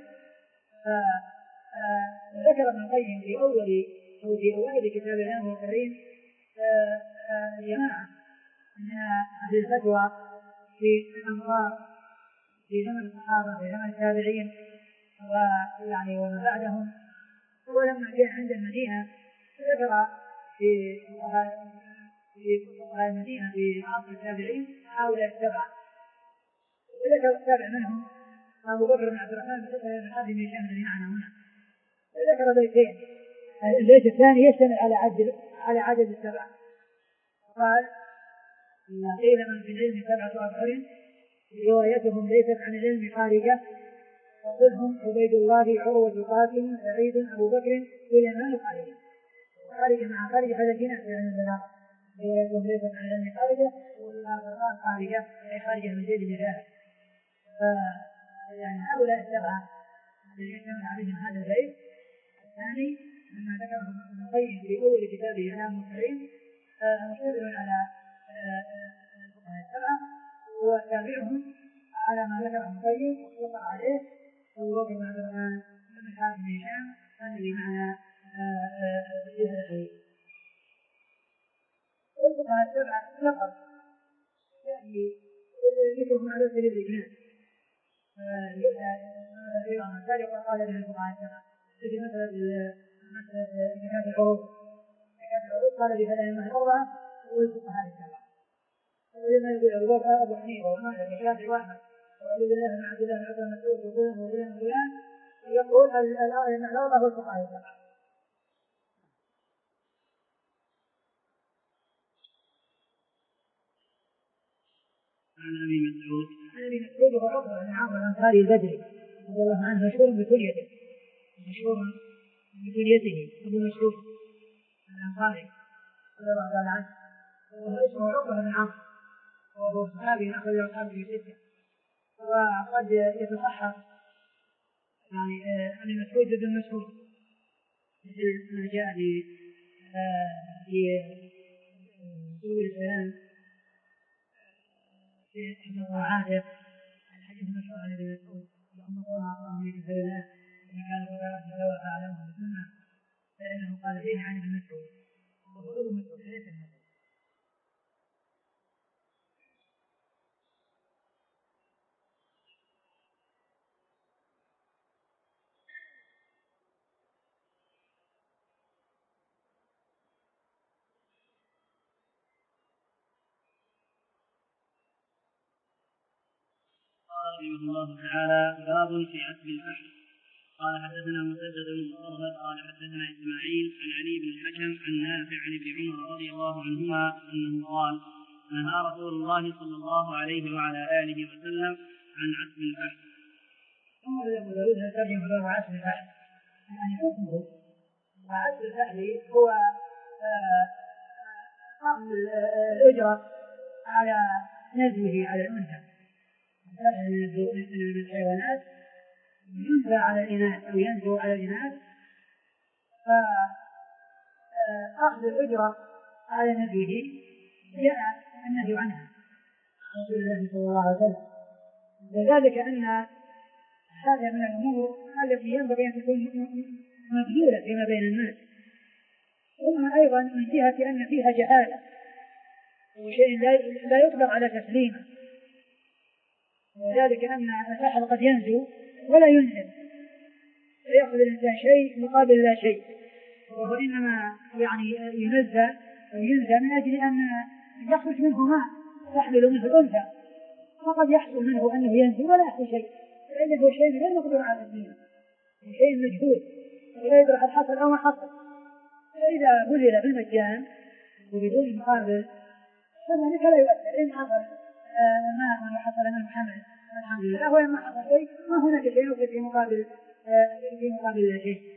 A: ذكر ابن القيم في أول أو في أوائل كتاب إعلام الموقعين جماعة من أهل الفتوى في الأمصار في زمن الصحابة في زمن التابعين ويعني ومن بعدهم. ولما جاء عند المدينة ذكر في في فقهاء المدينة في عصر التابعين هؤلاء السبعة وذكر السابع منهم أبو بكر بن عبد الرحمن بن حارث بن هشام الذي معنا هنا. ذكر بيتين البيت الثاني يشتمل على عدد على عدد السبعة. قال إن قيل من في العلم سبعة أبحر روايتهم ليست عن العلم خارجة وقلهم عبيد الله عروة قاسم سعيد أبو بكر سليمان خارجة. خارجة مع خارجة هذا جناح يعني البلاغة روايتهم ليست عن العلم خارجة والآخران خارجة أي خارجة من زيد بن ثابت. يعني هؤلاء السبعة الذين يشتمل عليهم هذا البيت الثاني مما ذكره ابن القيم في أول كتابه إعلام الموقعين مشتمل على الفقهاء السبعة وتابعهم على ما ذكره ابن القيم واختصر عليه أبو بكر بن عبد الرحمن بن حارث بن هشام الذي معنا في هذا الحديث. والفقهاء السبعة لقب يعني ذكرهم على سبيل الإجمال السارق قال له الفقهاء السبعة في مثل زكاة العروض زكاة العروض قال بها الأئمة الأربعة والفقهاء السبعة ولما يقول الوضع أبو حنيفة ومالك والشافعي وأحمد وأبو الله بن عبد الله بن عبد المسعود وفلان وفلان وفلان يقول الأئمة الأربعة والفقهاء السبعة.
B: عن أبي مسعود
A: عن أبي مسعود وهو عقبة بن عمرو الأنصاري البدري رضي الله عنه مشهور بكنيته مشهور بكنيته أبو مسعود الأنصاري رضي الله تعالى عنه وهو اسمه عقبة بن عمرو وهو صحابي أخرج أصحابه في ستة وقد يتصحح يعني عن مسعود بن مسعود مثل ما جاء في في سبل السلام في إحدى طاعاته الحديث المشهور عن ابن مسعود اللهم صل على محمد صلى الله إن كان فقراء سواء فأعلمهم بالسنة فإنه قال فيه عن ابن مسعود وهو ابن مسعود ليس ابن مسعود.
B: رحمه الله تعالى باب في عتب الفحل. قال حدثنا مسدد بن مصرف قال حدثنا اسماعيل عن علي بن الحكم عن نافع عن ابن عمر رضي الله عنهما انه قال نهى رسول الله صلى الله عليه وعلى اله وسلم عن عتب الفحل.
A: ثم ابو داود ترجم باب عتب الفحل يعني حكمه. وعتب الفحل هو اخذ الاجره على نزله على الانثى من الحيوانات ينزل على الإناث أو ينزل على الإناث فأخذ الأجرة على نزله جاء النهي عنها رسول الله صلى الله عليه وسلم وذلك أن هذا من الأمور التي ينبغي أن تكون مبذولة فيما بين الناس. ثم أيضا من جهة أن فيها جهالة وشيء لا يقدر على تسليمه وذلك أن الفحل قد ينزو ولا ينزل فيأخذ الإنسان شيء مقابل لا شيء وهو إنما يعني ينزل أو ينزل من أجل أن يخرج منه ماء تحمل منه الأنثى فقد يحصل منه أنه ينزل ولا يحصل شيء لأنه شيء غير مقدور على الدين شيء مجهول ولا يدرك هل حصل أو ما حصل. فإذا بذل بالمجان وبدون مقابل فذلك لا يؤثر إن حصل ما ما حصل منه حمل الحمد لله وإن ما حصل شيء ما هناك شيء في مقابل في مقابل لا شيء.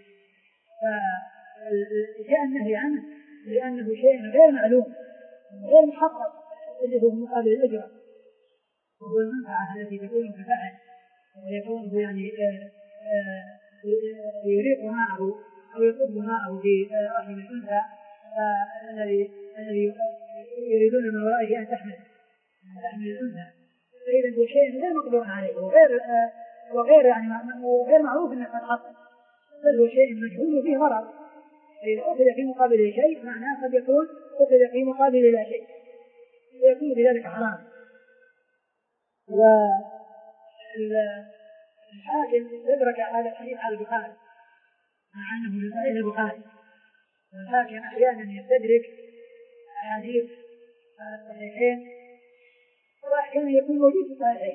A: فجاء النهي عنه لأنه شيء غير معلوم غير محقق اللي هو مقابل الأجرة وهو المنفعة التي تكون في الفحل ويكون يعني يريق ماءه أو يصب ماءه في رحم الأنثى الذي الذي يريدون من ورائه أن تحمل تحمل الأنثى فإذا هو شيء غير مقدور عليه وغير آه وغير يعني وغير معروف أنه قد حصل بل هو شيء مجهول وفيه غرض فإذا أخذ في مقابل شيء معناه قد يكون أخذ في مقابل لا شيء ويكون بذلك حرام. والحاكم يدرك هذا الحديث على البخاري مع أنه من صحيح البخاري والحاكم أحيانا يستدرك أحاديث على الصحيحين وأحيانا يكون موجود في الصحيحين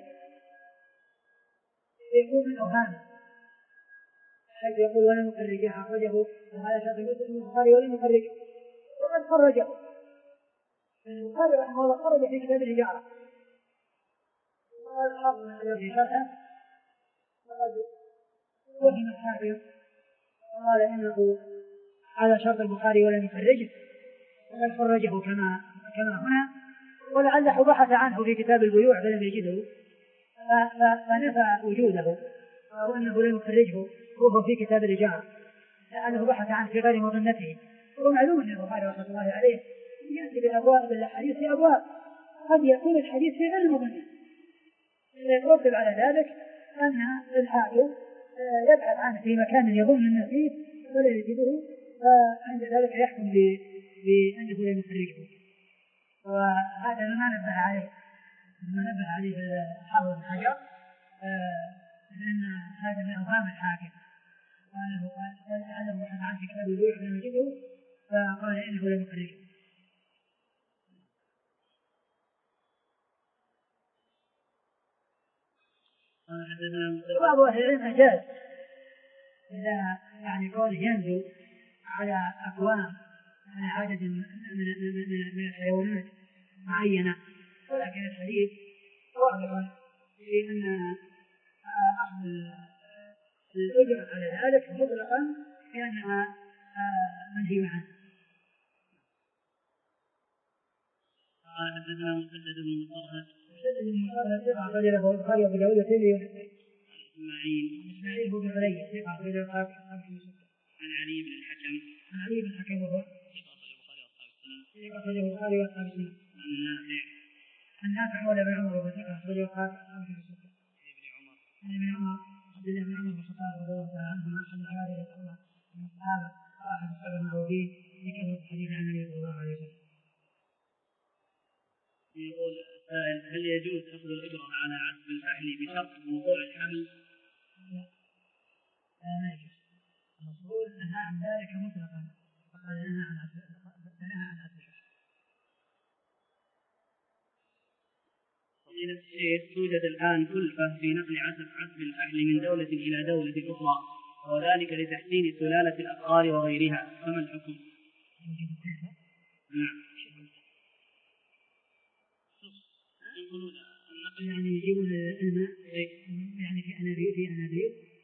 A: فيكون من أوهامه حيث يقول ولم يخرجه أخرجه وهذا شرط مسلم البخاري ولم يخرجه وقد خرجه البخاري رحمه الله خرج في كتاب الهجارة وقال حافظ في شرحه وقد وهم الحافظ وقال إنه على شرط البخاري ولم يخرجه وقد خرجه كما كما هنا ولعله بحث عنه في كتاب البيوع فلم يجده فنفى وجوده وأنه لم يخرجه وهو في كتاب الإجارة لأنه بحث عنه في غير مظنته. ومعلوم أن البخاري رحمه الله عليه يأتي بالأبواب بالحديث في أبواب قد يكون الحديث في غير مظنه فيترتب على ذلك أن الحاكم يبحث عنه في مكان يظن أنه فيه ولا يجده فعند ذلك يحكم بأنه لم يخرجه. وهذا ما نبه عليه ما نبه عليه الحافظ بن حجر لأن هذا من أوهام الحاكم، وأنه قال لعله بحث عن في كتاب البيوع لم يجده فقال إنه لم يخرجه. بعض أهل العلم أجاز إذا يعني كونه ينزو على أقوام على عدد من الحيوانات معينة، ولكن الحديث واضح في أن أخذ الأجرة على ذلك مطلقا لأنها منهي عنه.
B: قال حدثنا مسدد بن مطرهد
A: مسدد بن مطرهد ثقة أخرج له البخاري وأبو داود والترمذي.
B: إسماعيل
A: إسماعيل بن علي ثقة أخرج له البخاري
B: عن علي بن الحكم
A: عن علي بن الحكم وهو ثقة أخرج له البخاري وأصحاب السنن.
B: عن نافع
A: عن نافع مولى بن عمر وهو ثقة أخرج له البخاري وأصحاب السنن. عن ابن عمر عبد الله بن عمر بن الخطاب رضي الله تعالى عنهما أحد العباد من الصحابة وأحد السبع المعروفين بكثرة الحديث عن النبي صلى الله عليه وسلم.
B: يقول السائل: هل يجوز أخذ الأجرة على عزف الفحل بشرط وقوع الحمل؟
A: لا لا يجوز. الرسول نهى عن ذلك مطلقا، فقال نهى عن عزف الفحل.
B: فضيلة الشيخ، توجد الآن كلفة في نقل عزف عزف الفحل من دولة إلى دولة أخرى، وذلك لتحسين سلالة الأبقار وغيرها، فما الحكم؟ نعم.
A: يقولون يعني يجيبون الماء يعني في أنابيب في أنابيب